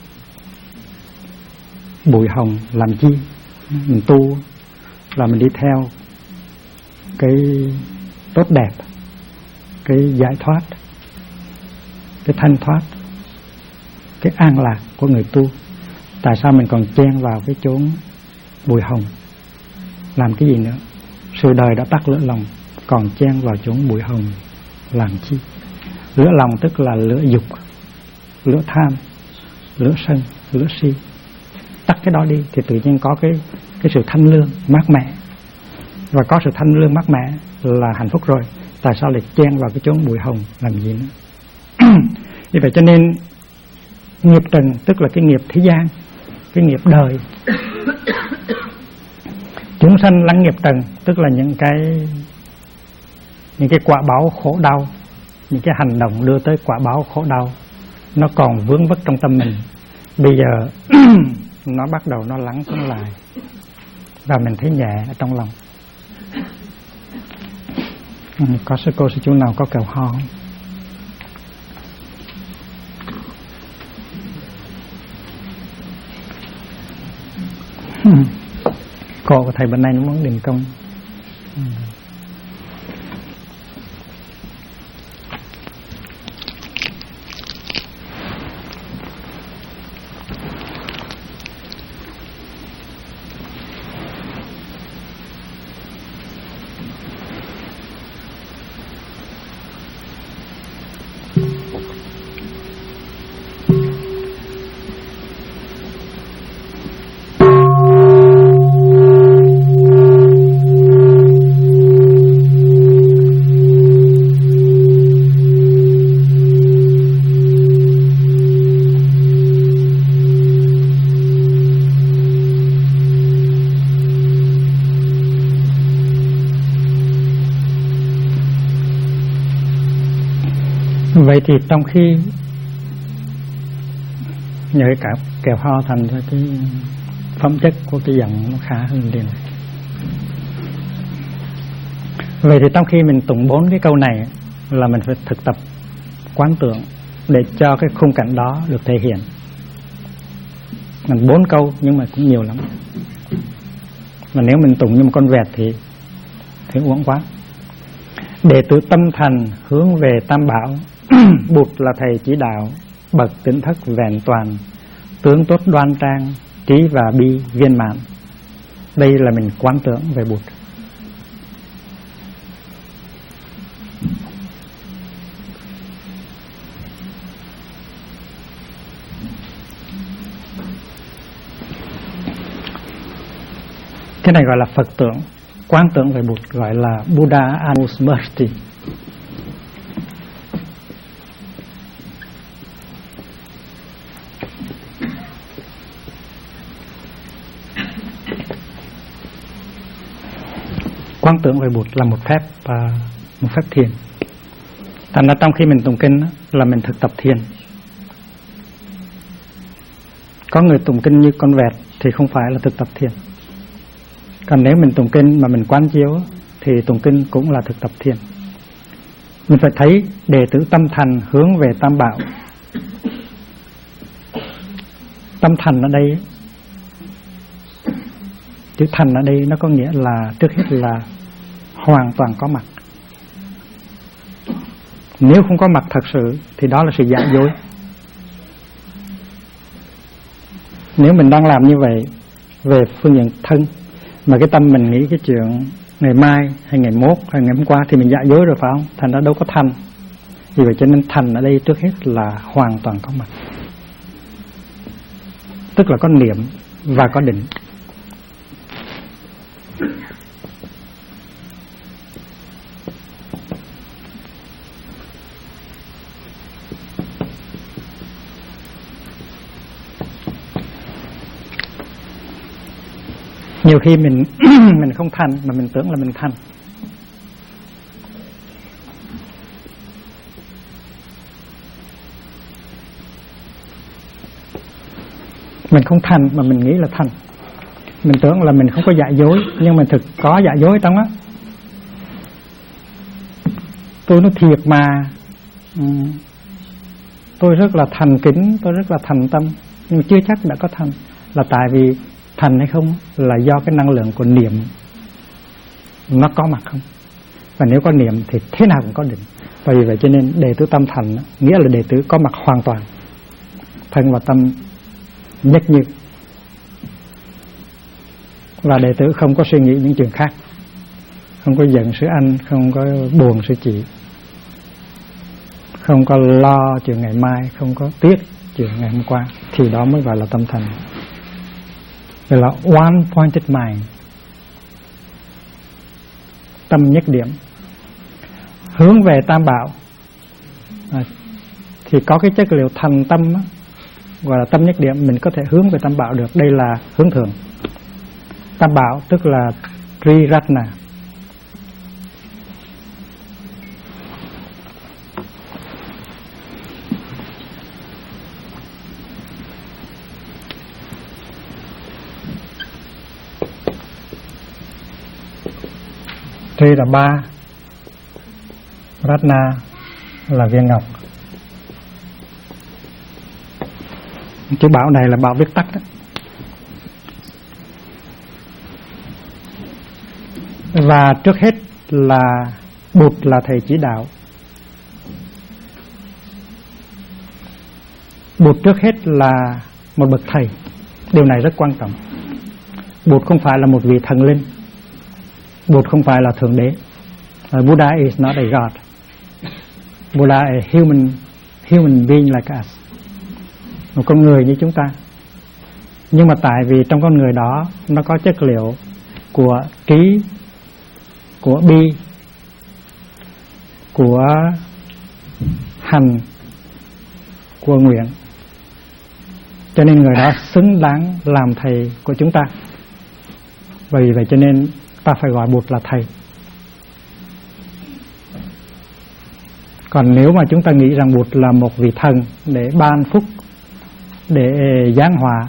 bụi hồng làm chi? Mình tu là mình đi theo cái tốt đẹp, cái giải thoát, cái thanh thoát, cái an lạc của người tu. Tại sao mình còn chen vào cái chốn bụi hồng? Làm cái gì nữa? Sự đời đã tắt lửa lòng, còn chen vào chốn bụi hồng làm chi? Lửa lòng tức là lửa dục, lửa tham, lửa sân, lửa si. Tắt cái đó đi thì tự nhiên có cái sự thanh lương mát mẻ. Và có sự thanh lương mát mẻ là hạnh phúc rồi. Tại sao lại chen vào cái chốn bụi hồng làm gì nữa? Vì vậy cho nên nghiệp trần tức là cái nghiệp thế gian, cái nghiệp đời. Chúng sanh lắng nghiệp trần tức là những cái quả báo khổ đau, những cái hành động đưa tới quả báo khổ đau, nó còn vướng vất trong tâm mình. Bây giờ nó bắt đầu nó lắng xuống lại và mình thấy nhẹ ở trong lòng. Có sư cô sư chú nào có kẹo ho không? Cô của thầy bên này nó muốn đình công. Vậy thì trong khi nhờ cả kẹo ho thành ra cái phẩm chất của cái giọng nó khá hơn liền. Vậy thì trong khi mình tụng 4 cái câu này là mình phải thực tập quán tưởng để cho cái khung cảnh đó được thể hiện. Mình 4 câu nhưng mà cũng nhiều lắm. Mà nếu mình tụng như một con vẹt thì uổng quá. Đệ tử tâm thành hướng về Tam Bảo, Bụt là thầy chỉ đạo, bậc tỉnh thức vẹn toàn, tướng tốt đoan trang, trí và bi viên mãn. Đây là mình quán tưởng về Bụt. Cái này gọi là Phật tưởng, quán tưởng về Bụt gọi là Buddha Anusmriti. Quán tưởng về Bụt là một phép thiền. Thành ra trong khi mình tụng kinh là mình thực tập thiền. Có người tụng kinh như con vẹt thì không phải là thực tập thiền. Còn nếu mình tụng kinh mà mình quán chiếu thì tụng kinh cũng là thực tập thiền. Mình phải thấy đệ tử tâm thành hướng về Tam Bảo. Tâm thành ở đây, chữ thành ở đây nó có nghĩa là trước hết là hoàn toàn có mặt. Nếu không có mặt thật sự thì đó là sự giả dối. Nếu mình đang làm như vậy về phương diện thân, mà cái tâm mình nghĩ cái chuyện ngày mai hay ngày mốt hay ngày hôm qua thì mình giả dối rồi phải không? Thành ra đâu có thành. Vì vậy cho nên thành ở đây trước hết là hoàn toàn có mặt, tức là có niệm và có định. Nhiều khi mình mình không thành mà mình tưởng là mình thành. Mình không thành mà mình nghĩ là thành. Mình tưởng là mình không có giả dối, nhưng mà thực có giả dối trong đó. Tôi nói thiệt mà, tôi rất là thành kính, tôi rất là thành tâm, nhưng chưa chắc đã có thành. Là tại vì thành hay không là do cái năng lượng của niệm nó có mặt không. Và nếu có niệm thì thế nào cũng có định. Và vì vậy cho nên đệ tử tâm thành nghĩa là đệ tử có mặt hoàn toàn, thân và tâm nhất như. Và đệ tử không có suy nghĩ những chuyện khác, không có giận sự anh, không có buồn sự chị, không có lo chuyện ngày mai, không có tiếc chuyện ngày hôm qua, thì đó mới gọi là tâm thành. Đây là one pointed mind, tâm nhất điểm, hướng về Tam Bảo. Thì có cái chất liệu thành tâm đó, gọi là tâm nhất điểm, mình có thể hướng về Tam Bảo được. Đây là hướng thượng. Tam Bảo tức là Triratna. Tri là 3, Ratna là viên ngọc. Chữ Bảo này là Bảo viết tắt đó. Và trước hết là Bụt là thầy chỉ đạo. Bụt trước hết là một bậc thầy. Điều này rất quan trọng. Bụt không phải là một vị thần linh. Bụt không phải là thượng đế. Buddha is not a god. Buddha is a human being like us, một con người như chúng ta. Nhưng mà tại vì trong con người đó nó có chất liệu của trí, của bi, của hành, của nguyện, cho nên người đó xứng đáng làm thầy của chúng ta. Vì vậy cho nên ta phải gọi Bụt là thầy. Còn nếu mà chúng ta nghĩ rằng Bụt là một vị thần để ban phúc, để giáng hòa,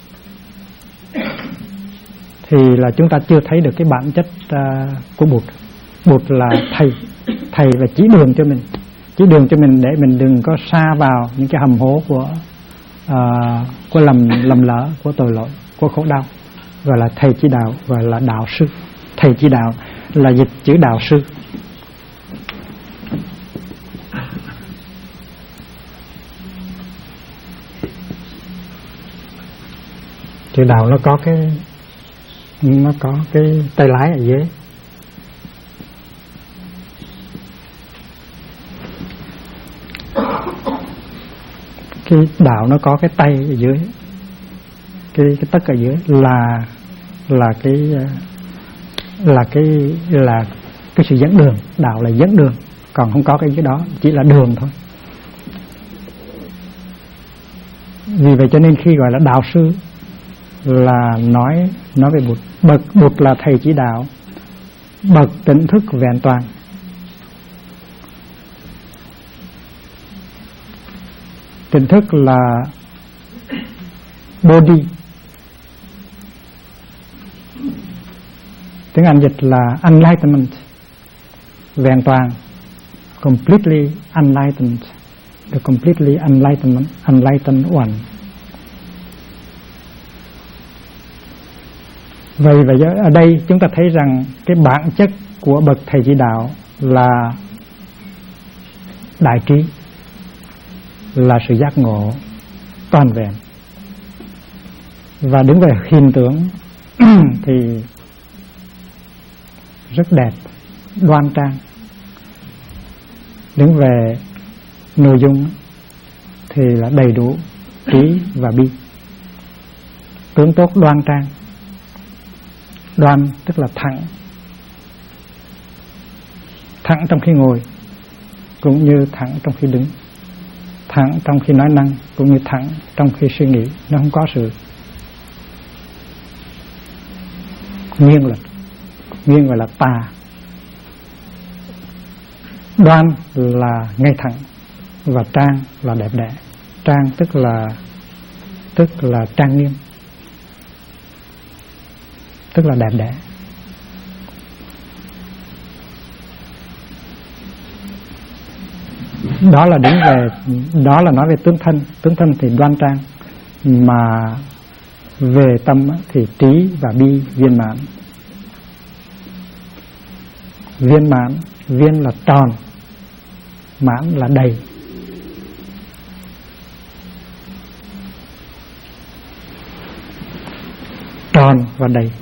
thì là chúng ta chưa thấy được cái bản chất của Bụt. Bụt là thầy và chỉ đường cho mình để mình đừng có sa vào những cái hầm hố của lầm lỡ, của tội lỗi, của khổ đau. Gọi là thầy chỉ đạo, gọi là đạo sư. Thầy chỉ đạo là dịch chữ đạo sư. Chữ đạo nó có cái tay lái ở dưới. Cái đạo nó có cái tay ở dưới, cái tấc ở dưới là cái sự dẫn đường. Đạo là dẫn đường, còn không có cái dưới đó, chỉ là đường thôi. Vì vậy cho nên khi gọi là đạo sư là nói về Bụt. Bụt là thầy chỉ đạo, bậc tỉnh thức vẹn toàn. Tỉnh thức là body, tiếng Anh dịch là enlightenment, vẹn toàn, completely enlightened, the completely enlightened one. Vậy ở đây chúng ta thấy rằng cái bản chất của bậc thầy chỉ đạo là đại trí, là sự giác ngộ toàn vẹn. Và đứng về hình tướng thì rất đẹp, đoan trang. Đứng về nội dung thì là đầy đủ trí và bi. Tướng tốt đoan trang. Đoan tức là thẳng, thẳng trong khi ngồi cũng như thẳng trong khi đứng, thẳng trong khi nói năng cũng như thẳng trong khi suy nghĩ. Nó không có sự nghiêng lệch. Nghiêng gọi là tà. Đoan là ngay thẳng, và trang là đẹp đẽ. Trang tức là trang nghiêm, tức là đẹp đẽ. Đó là đứng về, đó là nói về tướng thân. Tướng thân thì đoan trang, mà về tâm thì trí và bi viên mãn. Viên mãn, viên là tròn, mãn là đầy. Tròn và đầy.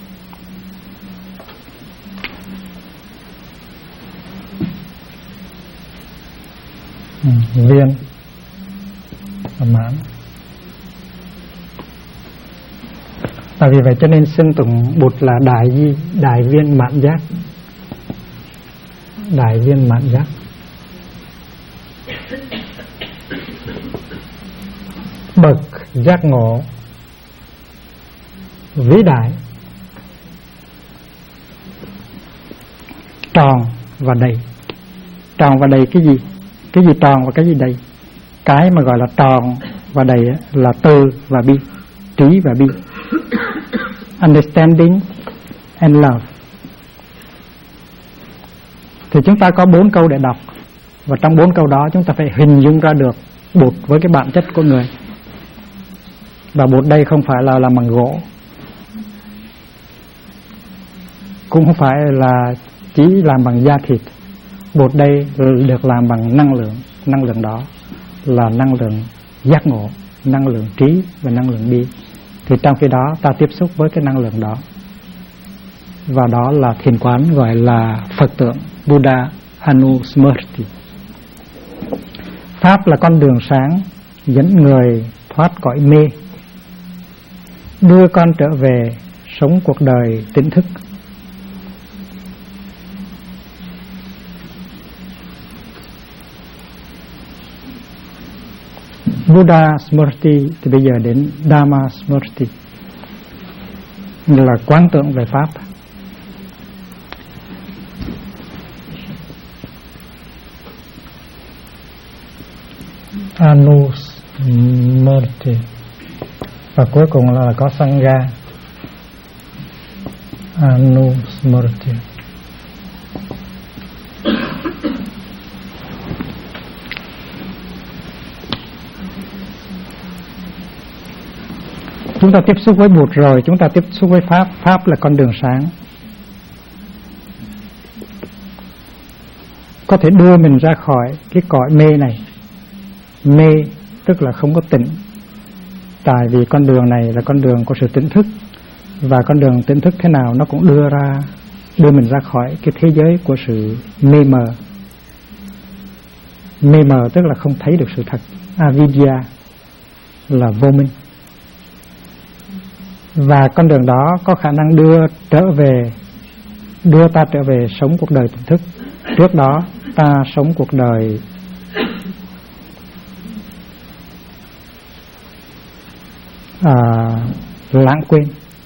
Viên và mãn. Và vì vậy cho nên xưng tụng Bụt là đại viên mãn giác. Đại viên mãn giác. Bậc giác ngộ vĩ đại, tròn và đầy. Tròn và đầy cái gì? Cái gì tròn và cái gì đầy? Cái mà gọi là tròn và đầy là từ và bi, trí và bi, understanding and love. Thì chúng ta có 4 câu để đọc, và trong 4 câu đó chúng ta phải hình dung ra được Bụt với cái bản chất của người. Và Bụt đây không phải là làm bằng gỗ, cũng không phải là chỉ làm bằng da thịt. Bụt đây được làm bằng năng lượng. Năng lượng đó là năng lượng giác ngộ, năng lượng trí và năng lượng bi. Thì trong khi đó ta tiếp xúc với cái năng lượng đó, và đó là thiền quán gọi là Phật tượng, Buddha Anusmriti. Pháp là con đường sáng dẫn người thoát cõi mê, đưa con trở về sống cuộc đời tỉnh thức. Buddha Smriti thì bây giờ đến Dhamma Smriti, là quán tưởng về Pháp. Anusmriti, và cuối cùng là có Sangha. Anusmriti. Chúng ta tiếp xúc với Bụt rồi, chúng ta tiếp xúc với Pháp. Pháp là con đường sáng, có thể đưa mình ra khỏi cái cõi mê này. Mê tức là không có tỉnh, tại vì con đường này là con đường của sự tỉnh thức, và con đường tỉnh thức thế nào nó cũng đưa mình ra khỏi cái thế giới của sự mê mờ. Mê mờ tức là không thấy được sự thật. Avidya là vô minh, và con đường đó có khả năng đưa ta trở về sống cuộc đời tỉnh thức. Trước đó ta sống cuộc đời lãng quên.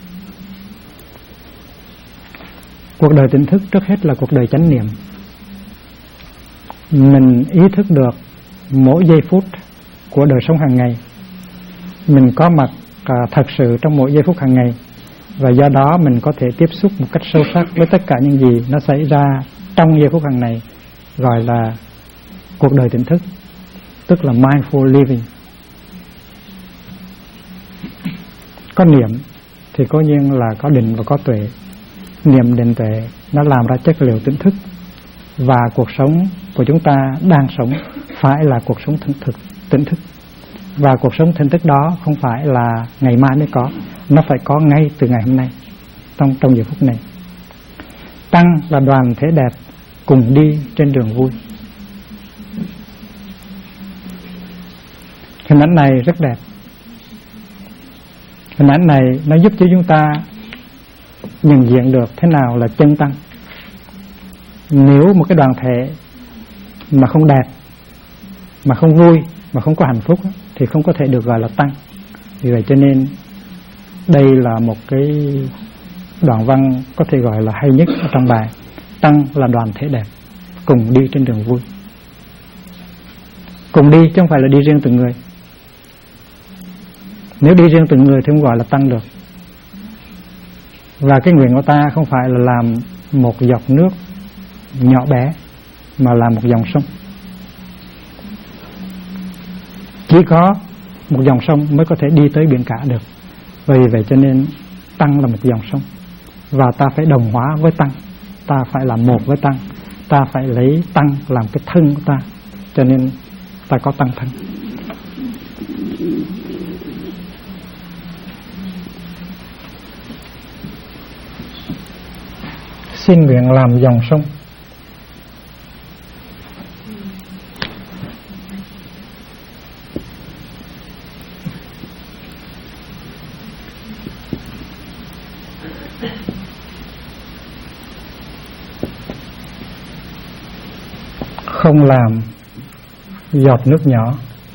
Cuộc đời tỉnh thức trước hết là cuộc đời chánh niệm. Mình ý thức được mỗi giây phút của đời sống hàng ngày, mình có mặt thật sự trong mỗi giây phút hàng ngày, và do đó mình có thể tiếp xúc một cách sâu sắc với tất cả những gì nó xảy ra trong giây phút hàng ngày, gọi là cuộc đời tỉnh thức, tức là mindful living. Có niệm thì cố nhiên là có định và có tuệ. Niệm, định, tuệ nó làm ra chất liệu tỉnh thức, và cuộc sống của chúng ta đang sống phải là cuộc sống tỉnh thức. Và cuộc sống tỉnh thức đó không phải là ngày mai mới có, nó phải có ngay từ ngày hôm nay, trong giờ phút này. Tăng là đoàn thể đẹp cùng đi trên đường vui. Hình ảnh này rất đẹp. Hình ảnh này nó giúp cho chúng ta nhận diện được thế nào là chân tăng. Nếu một cái đoàn thể mà không đẹp, mà không vui, mà không có hạnh phúc thì không có thể được gọi là tăng. Vì vậy cho nên đây là một cái đoạn văn có thể gọi là hay nhất ở trong bài. Tăng là đoàn thể đẹp cùng đi trên đường vui. Cùng đi chứ không phải là đi riêng từng người. Nếu đi riêng từng người thì không gọi là tăng được. Và cái nguyện của ta không phải là làm một giọt nước nhỏ bé, mà là một dòng sông. Chỉ có một dòng sông mới có thể đi tới biển cả được. Vì vậy cho nên tăng là một dòng sông, và ta phải đồng hóa với tăng, ta phải làm một với tăng, ta phải lấy tăng làm cái thân của ta, cho nên ta có tăng thân. Xin nguyện làm dòng sông. Không làm giọt nước nhỏ.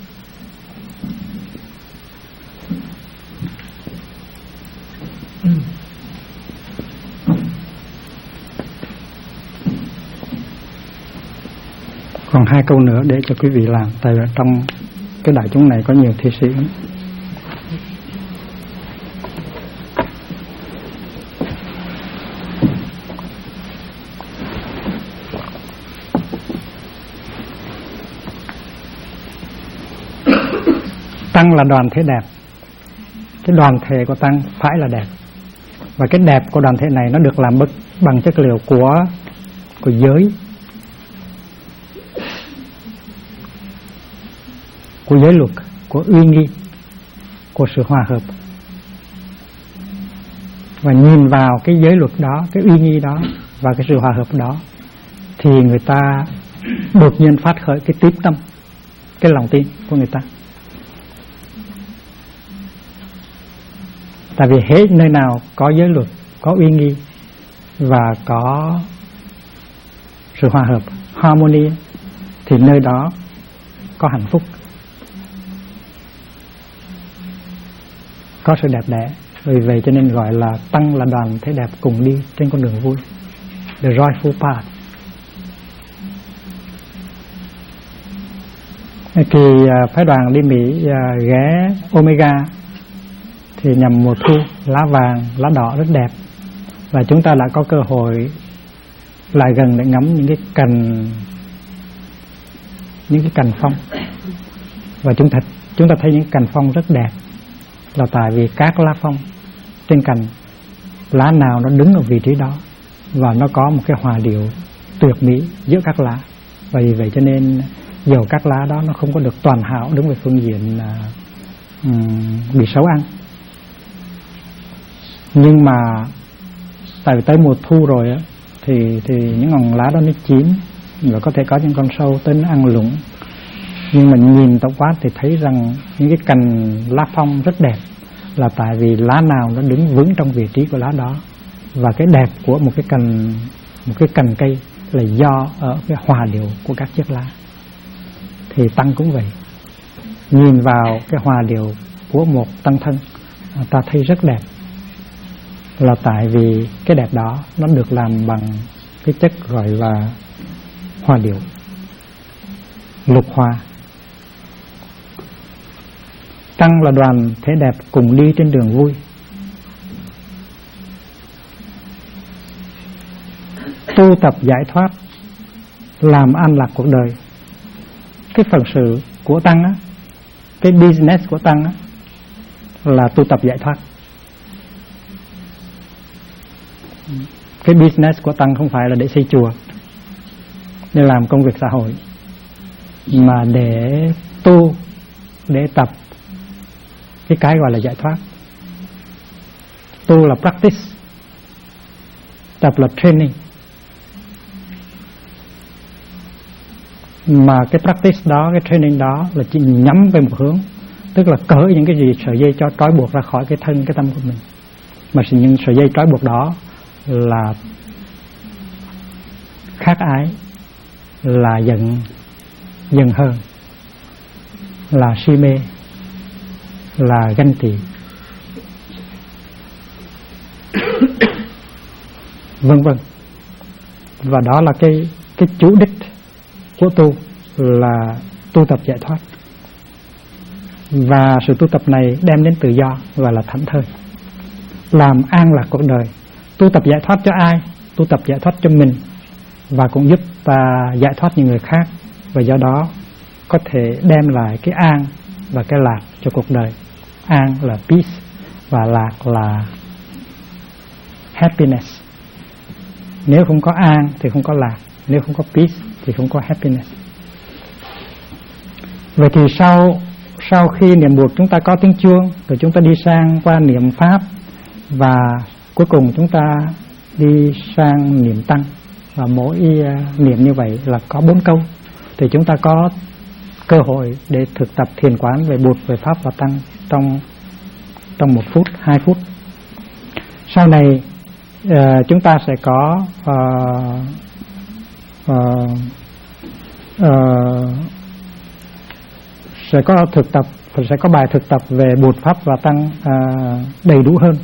Còn 2 câu nữa để cho quý vị làm, tại vì trong cái đại chúng này có nhiều thi sĩ. Tăng là đoàn thể đẹp. Cái đoàn thể của tăng phải là đẹp, và cái đẹp của đoàn thể này nó được làm bằng chất liệu của giới, của giới luật, của uy nghi, của sự hòa hợp. Và nhìn vào cái giới luật đó, cái uy nghi đó và cái sự hòa hợp đó, thì người ta đột nhiên phát khởi cái tín tâm, cái lòng tin của người ta. Tại vì hết nơi nào có giới luật, có uy nghi và có sự hòa hợp, harmony, thì nơi đó có hạnh phúc, có sự đẹp đẽ. Vì vậy cho nên gọi là tăng là đoàn thể đẹp cùng đi trên con đường vui, the joyful path. Kỳ phái đoàn đi Mỹ ghé Omega thì nhằm mùa thu, lá vàng, lá đỏ rất đẹp, và chúng ta đã có cơ hội lại gần để ngắm những cái cành phong, và chúng ta thấy những cành phong rất đẹp là tại vì các lá phong trên cành, lá nào nó đứng ở vị trí đó và nó có một cái hòa điệu tuyệt mỹ giữa các lá. Và vì vậy cho nên dầu các lá đó nó không có được toàn hảo đứng về phương diện bị xấu ăn, nhưng mà tại vì tới mùa thu rồi á, thì những ngọn lá đó nó chín và có thể có những con sâu tới nó ăn lủng. Nhưng mà nhìn tổng quát thì thấy rằng những cái cành lá phong rất đẹp là tại vì lá nào nó đứng vững trong vị trí của lá đó. Và cái đẹp của một cái cành cây là do ở cái hòa điệu của các chiếc lá. Thì tăng cũng vậy, nhìn vào cái hòa điệu của một tăng thân ta thấy rất đẹp là tại vì cái đẹp đó nó được làm bằng cái chất gọi là hoa điệu, lục hoa. Tăng là đoàn thể đẹp cùng đi trên đường vui. Tu tập giải thoát, làm an lạc cuộc đời. Cái phận sự của tăng á, cái business của tăng á, là tu tập giải thoát. Cái business của tăng không phải là để xây chùa, để làm công việc xã hội, mà để tu, để tập cái gọi là giải thoát. Tu là practice, tập là training. Mà cái practice đó, cái training đó là chỉ nhắm về một hướng, tức là cởi những cái gì sợi dây cho trói buộc ra khỏi cái thân, cái tâm của mình. Mà những sợi dây trói buộc đó là khát ái, là giận hờn, là si mê, là ganh tị, vân vân. Và đó là cái chủ đích của tu, là tu tập giải thoát. Và sự tu tập này đem đến tự do và là thảnh thơi, làm an lạc cuộc đời. Tu tập giải thoát cho ai? Tu tập giải thoát cho mình, và cũng giúp ta giải thoát những người khác, và do đó có thể đem lại cái an và cái lạc cho cuộc đời. An là peace và lạc là happiness. Nếu không có an thì không có lạc, nếu không có peace thì không có happiness. Vậy thì sau khi niệm buộc chúng ta có tiếng chuông, rồi chúng ta đi sang qua niệm pháp, và cuối cùng chúng ta đi sang niệm tăng. Và mỗi niệm như vậy là có 4 câu. Thì chúng ta có cơ hội để thực tập thiền quán về Bụt, về Pháp và Tăng trong 1 phút, 2 phút. Sau này chúng ta sẽ có sẽ có bài thực tập về Bụt, Pháp và Tăng đầy đủ hơn,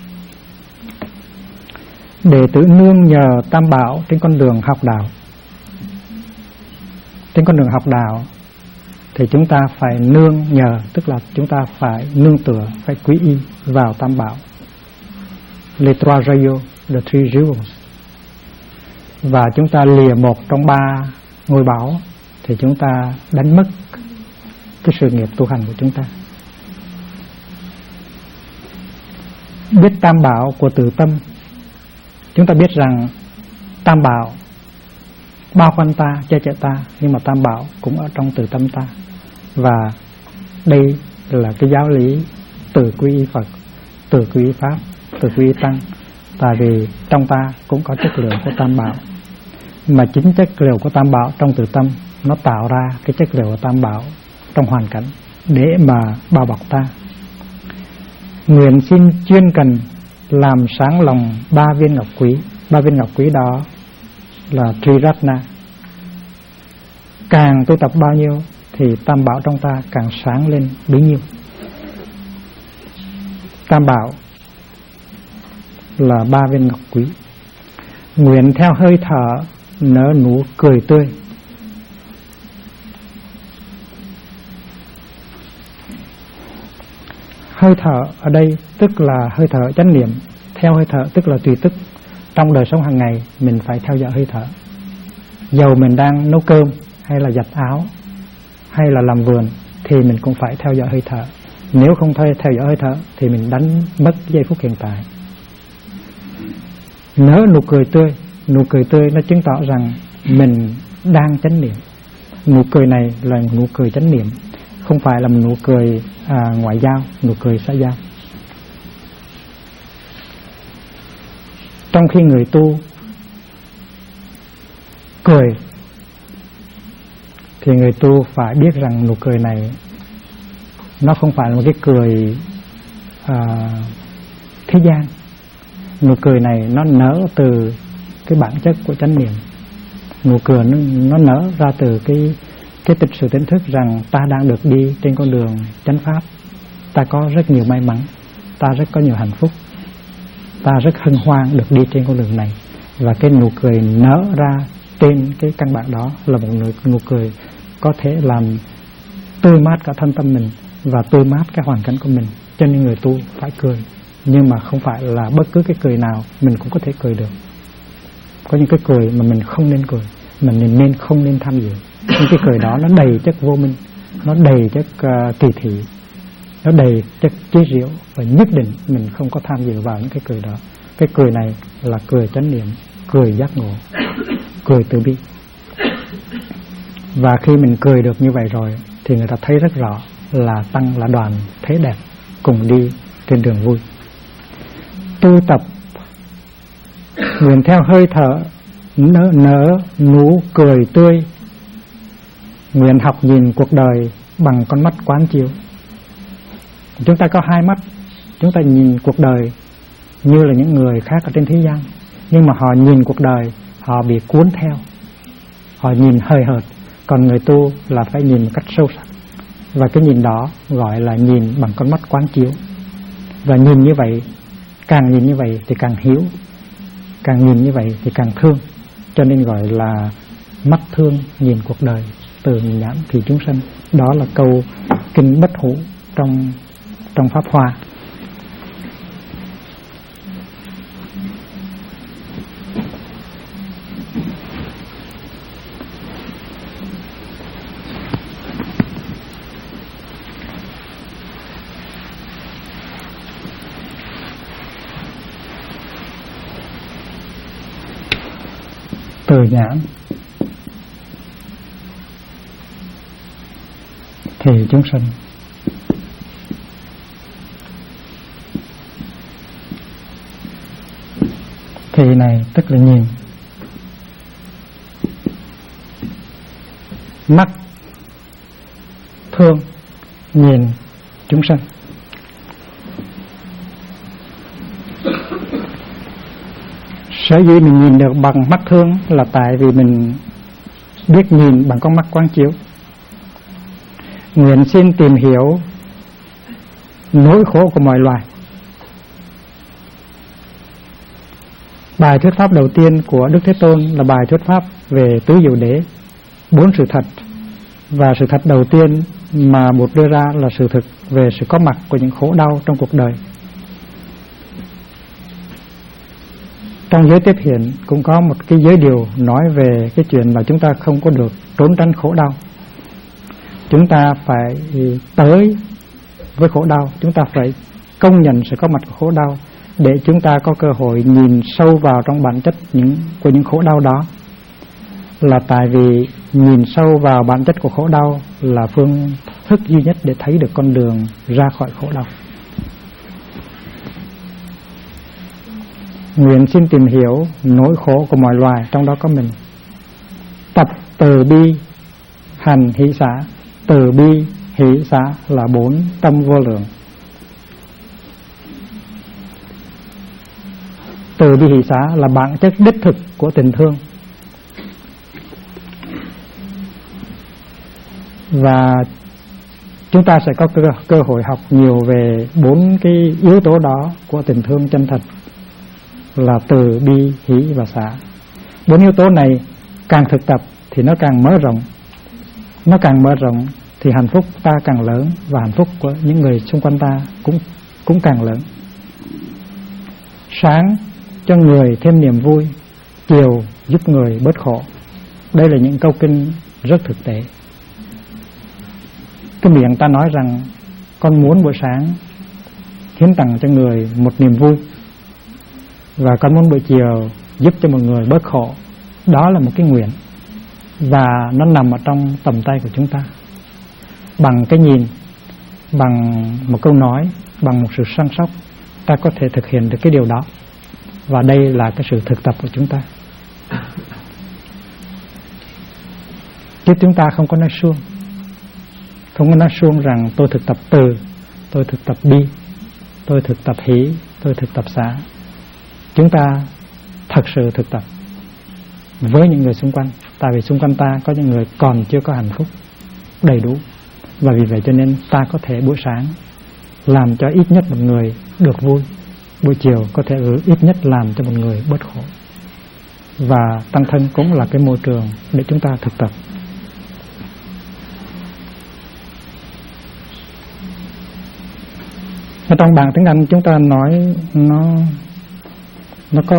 để tự nương nhờ Tam Bảo trên con đường học đạo. Trên con đường học đạo thì chúng ta phải nương nhờ, tức là chúng ta phải nương tựa, phải quý y vào Tam Bảo, les trois joyaux, the three jewels. Và chúng ta lìa một trong 3 ngôi bảo thì chúng ta đánh mất cái sự nghiệp tu hành của chúng ta. Biết Tam Bảo của tự tâm, chúng ta biết rằng Tam Bảo bao quanh ta, che chở ta, nhưng mà Tam Bảo cũng ở trong tự tâm ta. Và đây là cái giáo lý từ quy y Phật, từ quy y Pháp, từ quy y Tăng. Tại vì trong ta cũng có chất liệu của Tam Bảo, mà chính chất liệu của Tam Bảo trong tự tâm nó tạo ra cái chất liệu của Tam Bảo trong hoàn cảnh để mà bao bọc ta. Nguyện xin chuyên cần làm sáng lòng 3 viên ngọc quý. 3 viên ngọc quý đó là Triratna. Càng tu tập bao nhiêu thì Tam Bảo trong ta càng sáng lên bấy nhiêu. Tam Bảo là 3 viên ngọc quý. Nguyện theo hơi thở nở nụ cười tươi. Hơi thở ở đây tức là hơi thở chánh niệm. Theo hơi thở tức là tùy tức. Trong đời sống hàng ngày mình phải theo dõi hơi thở. Dầu mình đang nấu cơm hay là giặt áo hay là làm vườn thì mình cũng phải theo dõi hơi thở. Nếu không theo dõi hơi thở thì mình đánh mất giây phút hiện tại. Nở nụ cười tươi. Nụ cười tươi nó chứng tỏ rằng mình đang chánh niệm. Nụ cười này là nụ cười chánh niệm, không phải là một nụ cười ngoại giao, nụ cười xã giao. Trong khi người tu cười thì người tu phải biết rằng nụ cười này nó không phải là một cái cười thế gian. Nụ cười này nó nở từ cái bản chất của chánh niệm. Nụ cười nó nở ra từ cái sự tỉnh thức rằng ta đang được đi trên con đường chánh pháp. Ta có rất nhiều may mắn, ta rất có nhiều hạnh phúc, ta rất hân hoan được đi trên con đường này. Và cái nụ cười nở ra trên cái căn bản đó là một nụ cười có thể làm tươi mát cả thân tâm mình và tươi mát cái hoàn cảnh của mình. Cho nên người tu phải cười, nhưng mà không phải là bất cứ cái cười nào mình cũng có thể cười được. Có những cái cười mà mình không nên cười, mình không nên tham dự. Những cái cười đó nó đầy chất vô minh, nó đầy chất kỳ thị, nó đầy chất chế giễu, và nhất định mình không có tham dự vào những cái cười đó. Cái cười này là cười chánh niệm, cười giác ngộ, cười từ bi. Và khi mình cười được như vậy rồi thì người ta thấy rất rõ là tăng là đoàn thế đẹp cùng đi trên đường vui. Tu tập nguyện theo hơi thở nở nụ cười tươi, nguyện học nhìn cuộc đời bằng con mắt quán chiếu. Chúng ta có hai mắt, chúng ta nhìn cuộc đời như là những người khác ở trên thế gian, nhưng mà họ nhìn cuộc đời, họ bị cuốn theo, họ nhìn hời hợt. Còn người tu là phải nhìn một cách sâu sắc, và cái nhìn đó gọi là nhìn bằng con mắt quán chiếu. Và nhìn như vậy, càng nhìn như vậy thì càng hiểu, càng nhìn như vậy thì càng thương. Cho nên gọi là mắt thương nhìn cuộc đời, từ nhãn thì chúng sanh. Đó là câu kinh Bất Hủ trong Pháp Hoa. Từ nhãn thì chúng sanh. Thì này tức là nhìn. Mắt thương nhìn chúng sanh. Sở dĩ mình nhìn được bằng mắt thương là tại vì mình biết nhìn bằng con mắt quán chiếu. Nguyện xin tìm hiểu nỗi khổ của mọi loài. Bài thuyết pháp đầu tiên của Đức Thế Tôn là bài thuyết pháp về tứ diệu đế, 4 sự thật. Và sự thật đầu tiên mà Bụt đưa ra là sự thực về sự có mặt của những khổ đau trong cuộc đời. Trong giới tiếp hiện cũng có một cái giới điều nói về cái chuyện là chúng ta không có được trốn tránh khổ đau. Chúng ta phải tới với khổ đau, chúng ta phải công nhận sự có mặt của khổ đau để chúng ta có cơ hội nhìn sâu vào trong bản chất của những khổ đau đó. Là tại vì nhìn sâu vào bản chất của khổ đau là phương thức duy nhất để thấy được con đường ra khỏi khổ đau. Nguyện xin tìm hiểu nỗi khổ của mọi loài, trong đó có mình. Tập từ bi hành hỷ xả. Từ bi hỷ xả là 4 tâm vô lượng. Từ bi hỷ xả là bản chất đích thực của tình thương. Và chúng ta sẽ có cơ hội học nhiều về 4 cái yếu tố đó của tình thương chân thật, là từ bi hỷ và xả. 4 yếu tố này càng thực tập thì nó càng mở rộng. Nó càng mở rộng thì hạnh phúc ta càng lớn và hạnh phúc của những người xung quanh ta cũng càng lớn. Sáng cho người thêm niềm vui, chiều giúp người bớt khổ. Đây là những câu kinh rất thực tế. Cái miệng ta nói rằng con muốn buổi sáng hiến tặng cho người một niềm vui, và con muốn buổi chiều giúp cho một người bớt khổ. Đó là một cái nguyện, và nó nằm ở trong tầm tay của chúng ta. Bằng cái nhìn, bằng một câu nói, bằng một sự săn sóc, ta có thể thực hiện được cái điều đó. Và đây là cái sự thực tập của chúng ta. Chứ chúng ta không có nói suông. Không có nói suông rằng tôi thực tập từ, tôi thực tập bi, tôi thực tập hỷ, tôi thực tập xả. Chúng ta thật sự thực tập với những người xung quanh. Tại vì xung quanh ta có những người còn chưa có hạnh phúc đầy đủ. Và vì vậy cho nên ta có thể buổi sáng làm cho ít nhất một người được vui, buổi chiều có thể ít nhất làm cho một người bớt khổ. Và tăng thân cũng là cái môi trường để chúng ta thực tập. Ở trong bảng tiếng Anh chúng ta nói nó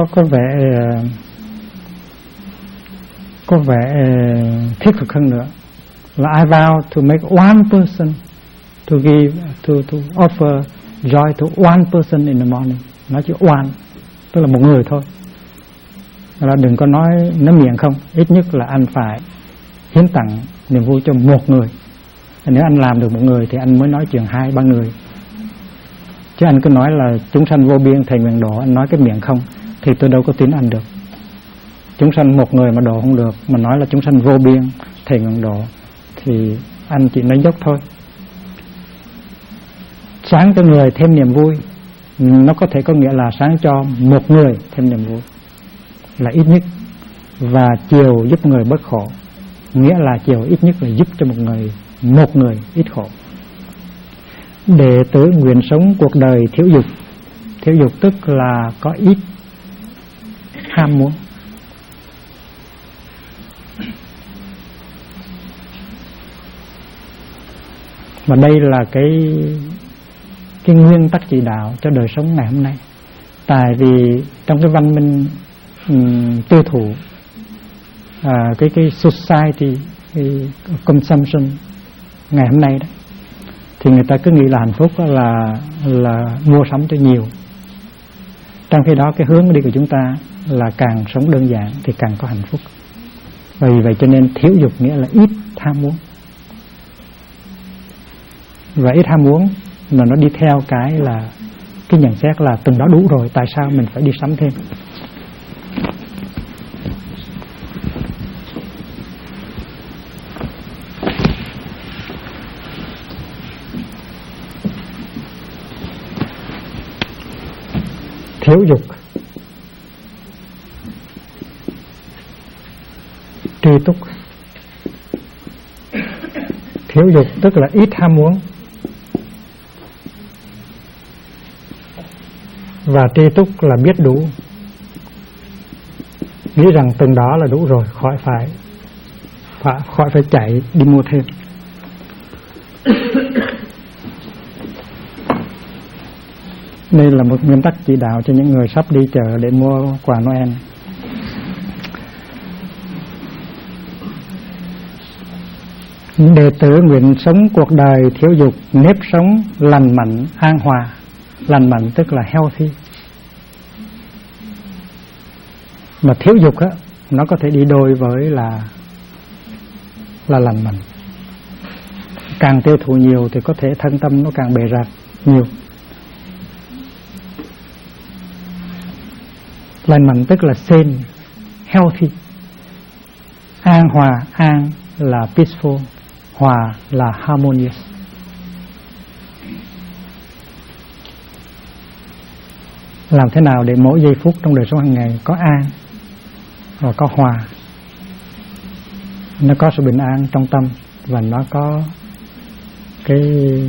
có vẻ thiết thực hơn nữa, là I vow to make one person to give to offer joy to one person in the morning. Nói chữ one tức là một người thôi, là đừng có nói miệng không. Ít nhất là anh phải hiến tặng niềm vui cho một người. Nếu anh làm được một người thì anh mới nói chuyện 2-3 người. Chứ anh cứ nói là chúng sanh vô biên thầy nguyện độ, anh nói cái miệng không thì tôi đâu có tin anh được. Chúng sanh một người mà độ không được, mà nói là chúng sanh vô biên thầy nguyện độ thì anh chỉ nói dốc thôi. Sáng cho người thêm niềm vui, nó có thể có nghĩa là sáng cho một người thêm niềm vui là ít nhất, và chiều giúp người bớt khổ, nghĩa là chiều ít nhất là giúp cho một người ít khổ. Đệ tử nguyện sống cuộc đời thiếu dục. Thiếu dục tức là có ít ham muốn. Và đây là cái nguyên tắc chỉ đạo cho đời sống ngày hôm nay. Tại vì trong cái văn minh tiêu thụ, cái society, cái consumption ngày hôm nay đó, thì người ta cứ nghĩ là hạnh phúc là mua sắm cho nhiều. Trong khi đó cái hướng đi của chúng ta là càng sống đơn giản thì càng có hạnh phúc. Và vì vậy cho nên thiếu dục nghĩa là ít ham muốn. Và ít ham muốn mà nó đi theo cái nhận xét là từng đó đủ rồi, tại sao mình phải đi sắm thêm. Thiếu dục, tri túc. Thiếu dục tức là ít ham muốn, và tri túc là biết đủ, nghĩ rằng từng đó là đủ rồi, khỏi phải chạy đi mua thêm. Đây là một nguyên tắc chỉ đạo cho những người sắp đi chợ để mua quà Noel. Đệ tử nguyện sống cuộc đời thiếu dục, nếp sống lành mạnh, an hòa. Lành mạnh tức là healthy. Mà thiếu dục á, nó có thể đi đôi với là lành mạnh. Càng tiêu thụ nhiều thì có thể thân tâm nó càng bề rạc nhiều. Lành mạnh tức là sane, healthy. An hòa, an là peaceful, hòa là harmonious. Làm thế nào để mỗi giây phút trong đời sống hàng ngày có an và có hòa, nó có sự bình an trong tâm, và nó có cái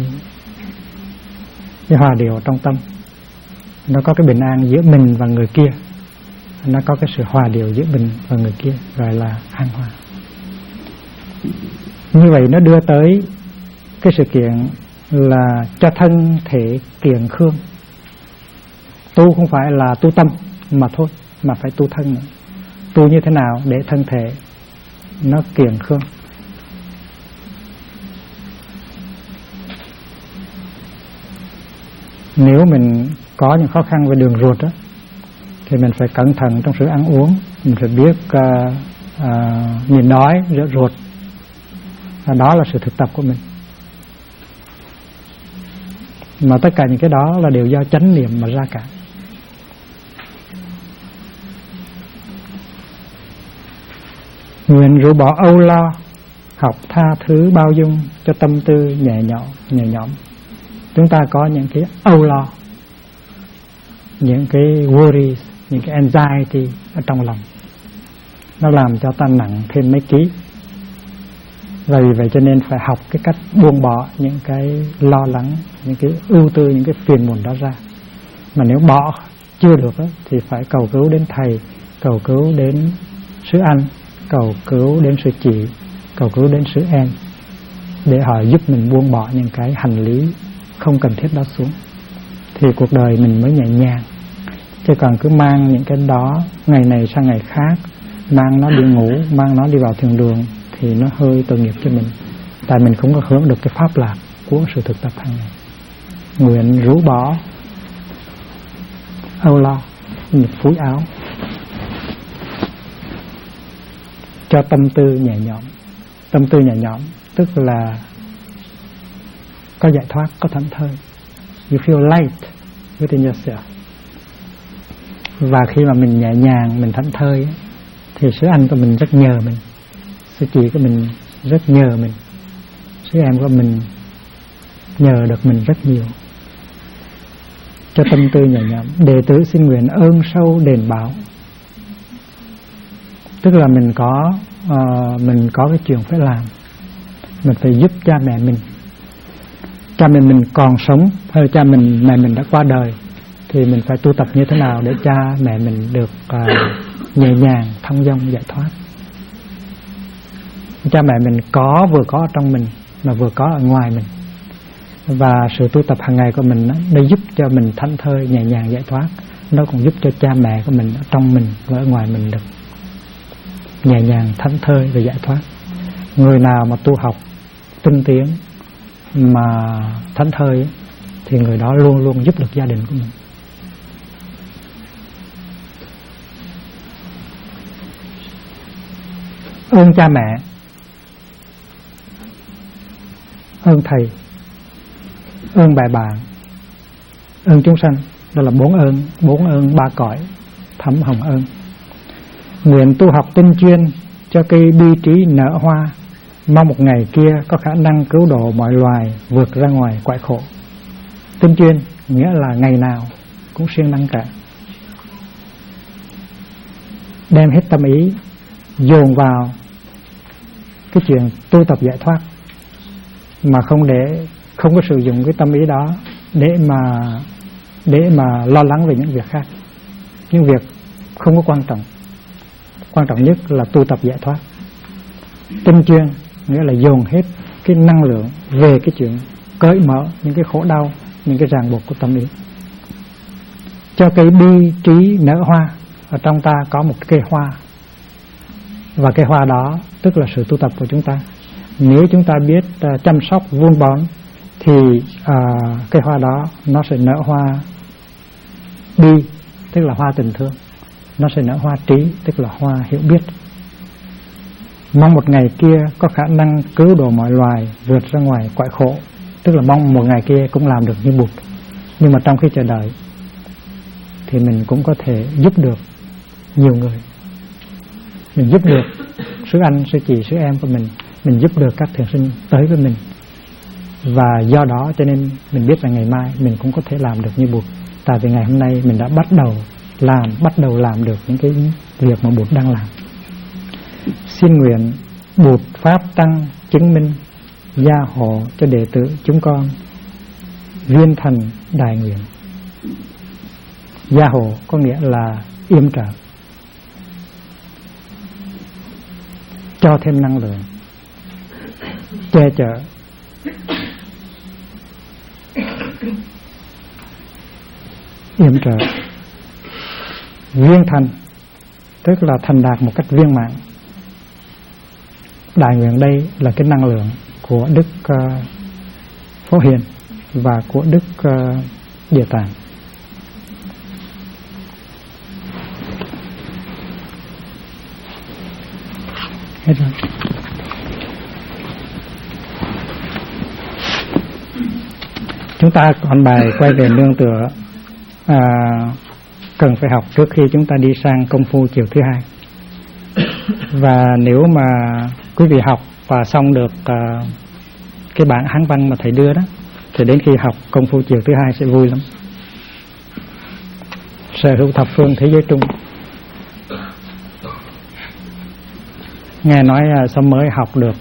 hòa điều trong tâm, nó có cái bình an giữa mình và người kia, nó có cái sự hòa điều giữa mình và người kia, gọi là an hòa. Như vậy nó đưa tới cái sự kiện là cho thân thể kiện khương. Tu không phải là tu tâm mà thôi, mà phải tu thân nữa. Tu như thế nào để thân thể nó kiện khương? Nếu mình có những khó khăn về đường ruột đó, thì mình phải cẩn thận trong sự ăn uống. Mình phải biết nhìn đói, rửa ruột. Đó là sự thực tập của mình. Mà tất cả những cái đó là đều do chánh niệm mà ra cả. Nguyện rũ bỏ âu lo, học tha thứ bao dung cho tâm tư nhẹ nhõm. Chúng ta có những cái âu lo, những cái worries, những cái anxiety ở trong lòng, nó làm cho ta nặng thêm mấy ký. Và vì vậy cho nên phải học cái cách buông bỏ những cái lo lắng, những cái ưu tư, những cái phiền muộn đó ra. Mà nếu bỏ chưa được đó, thì phải cầu cứu đến thầy, cầu cứu đến sư anh, cầu cứu đến sư chị, cầu cứu đến sư em, để họ giúp mình buông bỏ những cái hành lý không cần thiết đó xuống. Thì cuộc đời mình mới nhẹ nhàng. Chứ còn cứ mang những cái đó ngày này sang ngày khác, mang nó đi ngủ, mang nó đi vào thiền đường, thì nó hơi tội nghiệp cho mình. Tại mình không có hưởng được cái pháp lạc của sự thực tập hàng ngày. Nguyện rũ bỏ âu lo, phúi áo, cho tâm tư nhẹ nhõm. Tâm tư nhẹ nhõm tức là có giải thoát, có thảnh thơi. You feel light within yourself. Và khi mà mình nhẹ nhàng, mình thảnh thơi, thì sư anh của mình rất nhờ mình, sư chị của mình rất nhờ mình, sư em của mình nhờ được mình rất nhiều. Cho tâm tư nhẹ nhõm, đệ tử xin nguyện ơn sâu đền báo. Tức là mình có cái chuyện phải làm, mình phải giúp cha mẹ mình. Cha mẹ mình còn sống hay cha mẹ mình đã qua đời, thì mình phải tu tập như thế nào để cha mẹ mình được nhẹ nhàng, thông dong, giải thoát. Cha mẹ mình vừa có ở trong mình mà vừa có ở ngoài mình. Và sự tu tập hàng ngày của mình nó giúp cho mình thảnh thơi, nhẹ nhàng, giải thoát. Nó còn giúp cho cha mẹ của mình ở trong mình và ở ngoài mình được nhẹ nhàng, thảnh thơi và giải thoát. Người nào mà tu học tinh tiến mà thảnh thơi thì người đó luôn luôn giúp được gia đình của mình. Ơn cha mẹ, ơn thầy, ơn bè bạn, ơn chúng sanh. Đó là bốn ơn ba cõi thấm hồng ơn. Nguyện tu học tinh chuyên cho cây bi trí nở hoa, mong một ngày kia có khả năng cứu độ mọi loài vượt ra ngoài quại khổ. Tinh chuyên nghĩa là ngày nào cũng siêng năng cả, đem hết tâm ý dồn vào cái chuyện tu tập giải thoát, mà không có sử dụng cái tâm ý đó để mà lo lắng về những việc khác, những việc không có quan trọng. Quan trọng nhất là tu tập giải thoát. Tinh chuyên nghĩa là dồn hết cái năng lượng về cái chuyện cởi mở những cái khổ đau, những cái ràng buộc của tâm ý. Cho cây bi trí nở hoa. Ở trong ta có một cây hoa, và cây hoa đó tức là sự tu tập của chúng ta. Nếu chúng ta biết chăm sóc vun bón thì cây hoa đó nó sẽ nở hoa bi, tức là hoa tình thương. Nó sẽ nở hoa trí, tức là hoa hiểu biết. Mong một ngày kia có khả năng cứu độ mọi loài vượt ra ngoài quại khổ, tức là mong một ngày kia cũng làm được như Bụt. Nhưng mà trong khi chờ đợi thì mình cũng có thể giúp được nhiều người. Mình giúp được sư anh, sư chị, sư em của mình giúp được các thiền sinh tới với mình. Và do đó cho nên mình biết là ngày mai mình cũng có thể làm được như Bụt. Tại vì ngày hôm nay mình đã bắt đầu làm được những cái việc mà Bụt đang làm. Xin nguyện Bụt Pháp Tăng chứng minh gia hộ cho đệ tử chúng con viên thành đại nguyện. Gia hộ có nghĩa là yểm trợ, cho thêm năng lượng, che chở, yểm trợ, viên thành, tức là thành đạt một cách viên mãn. Đại nguyện đây là cái năng lượng của Đức Phổ Hiền và của Đức Địa Tạng. Hết rồi. Chúng ta còn bài quay về nương tựa cần phải học trước khi chúng ta đi sang công phu chiều thứ hai. Và nếu mà quý vị học và xong được cái bản Hán văn mà thầy đưa đó, thì đến khi học công phu chiều thứ hai sẽ vui lắm. Sở hữu thập phương thế giới trung. Nghe nói sớm mới học được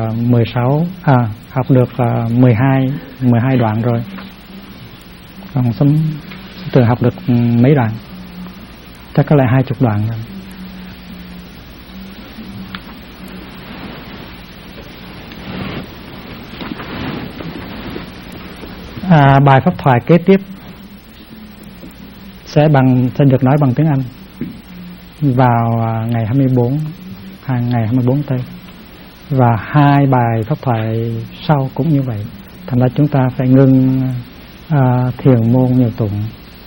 12 đoạn rồi. Còn sớm từ học được mấy đoạn, chắc có lẽ 20 đoạn rồi. Bài pháp thoại kế tiếp sẽ được nói bằng tiếng Anh vào ngày 24 tây, và 2 bài pháp thoại sau cũng như vậy. Thành ra chúng ta phải ngưng thiền môn nhiều tụng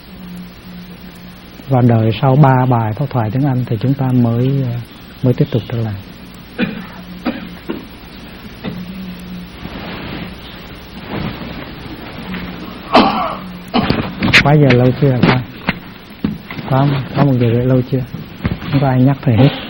và đợi sau 3 bài pháp thoại tiếng Anh thì chúng ta mới tiếp tục trở lại. Quá giờ lâu chưa hả con? Có 1 giờ rưỡi lâu chưa? Không có ai nhắc thầy hết.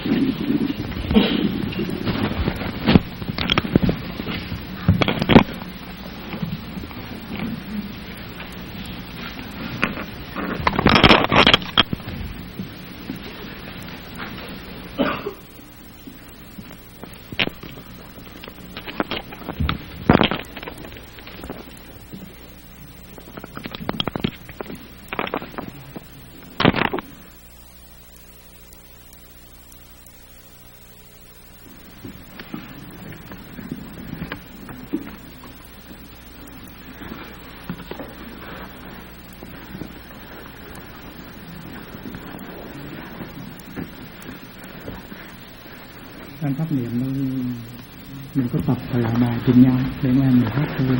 Trong pháp niệm mình có tập và làm bài cùng nhau để mà mình hát thôi.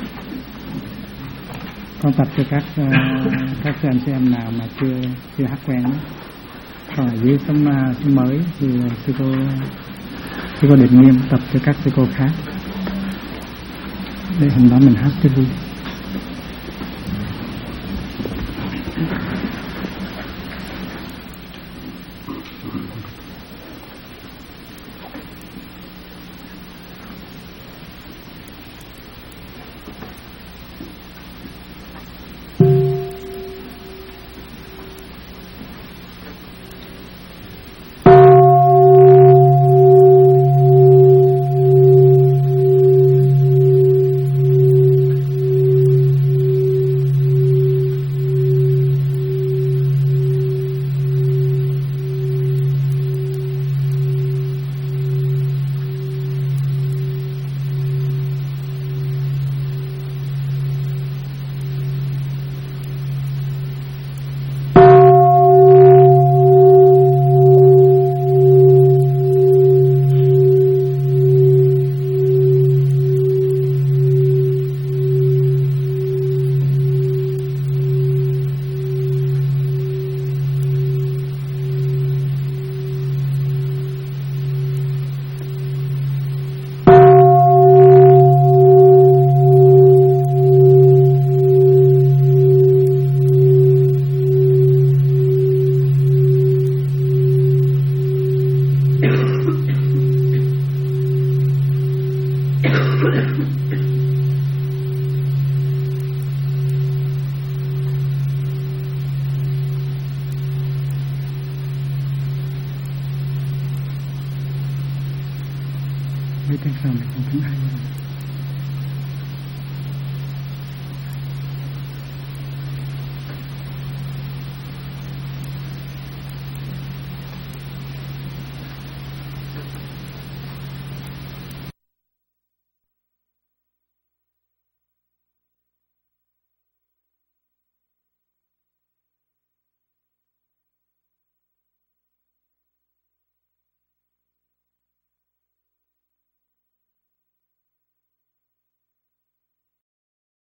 Con tập cho các anh chị em nào mà chưa hát quen đó. Còn ở dưới sớm mới thì sư cô Định Nghiêm tập cho các sư cô khác để hôm đó mình hát cho vui. Mấy tiếng sau này con thứ hai rồi.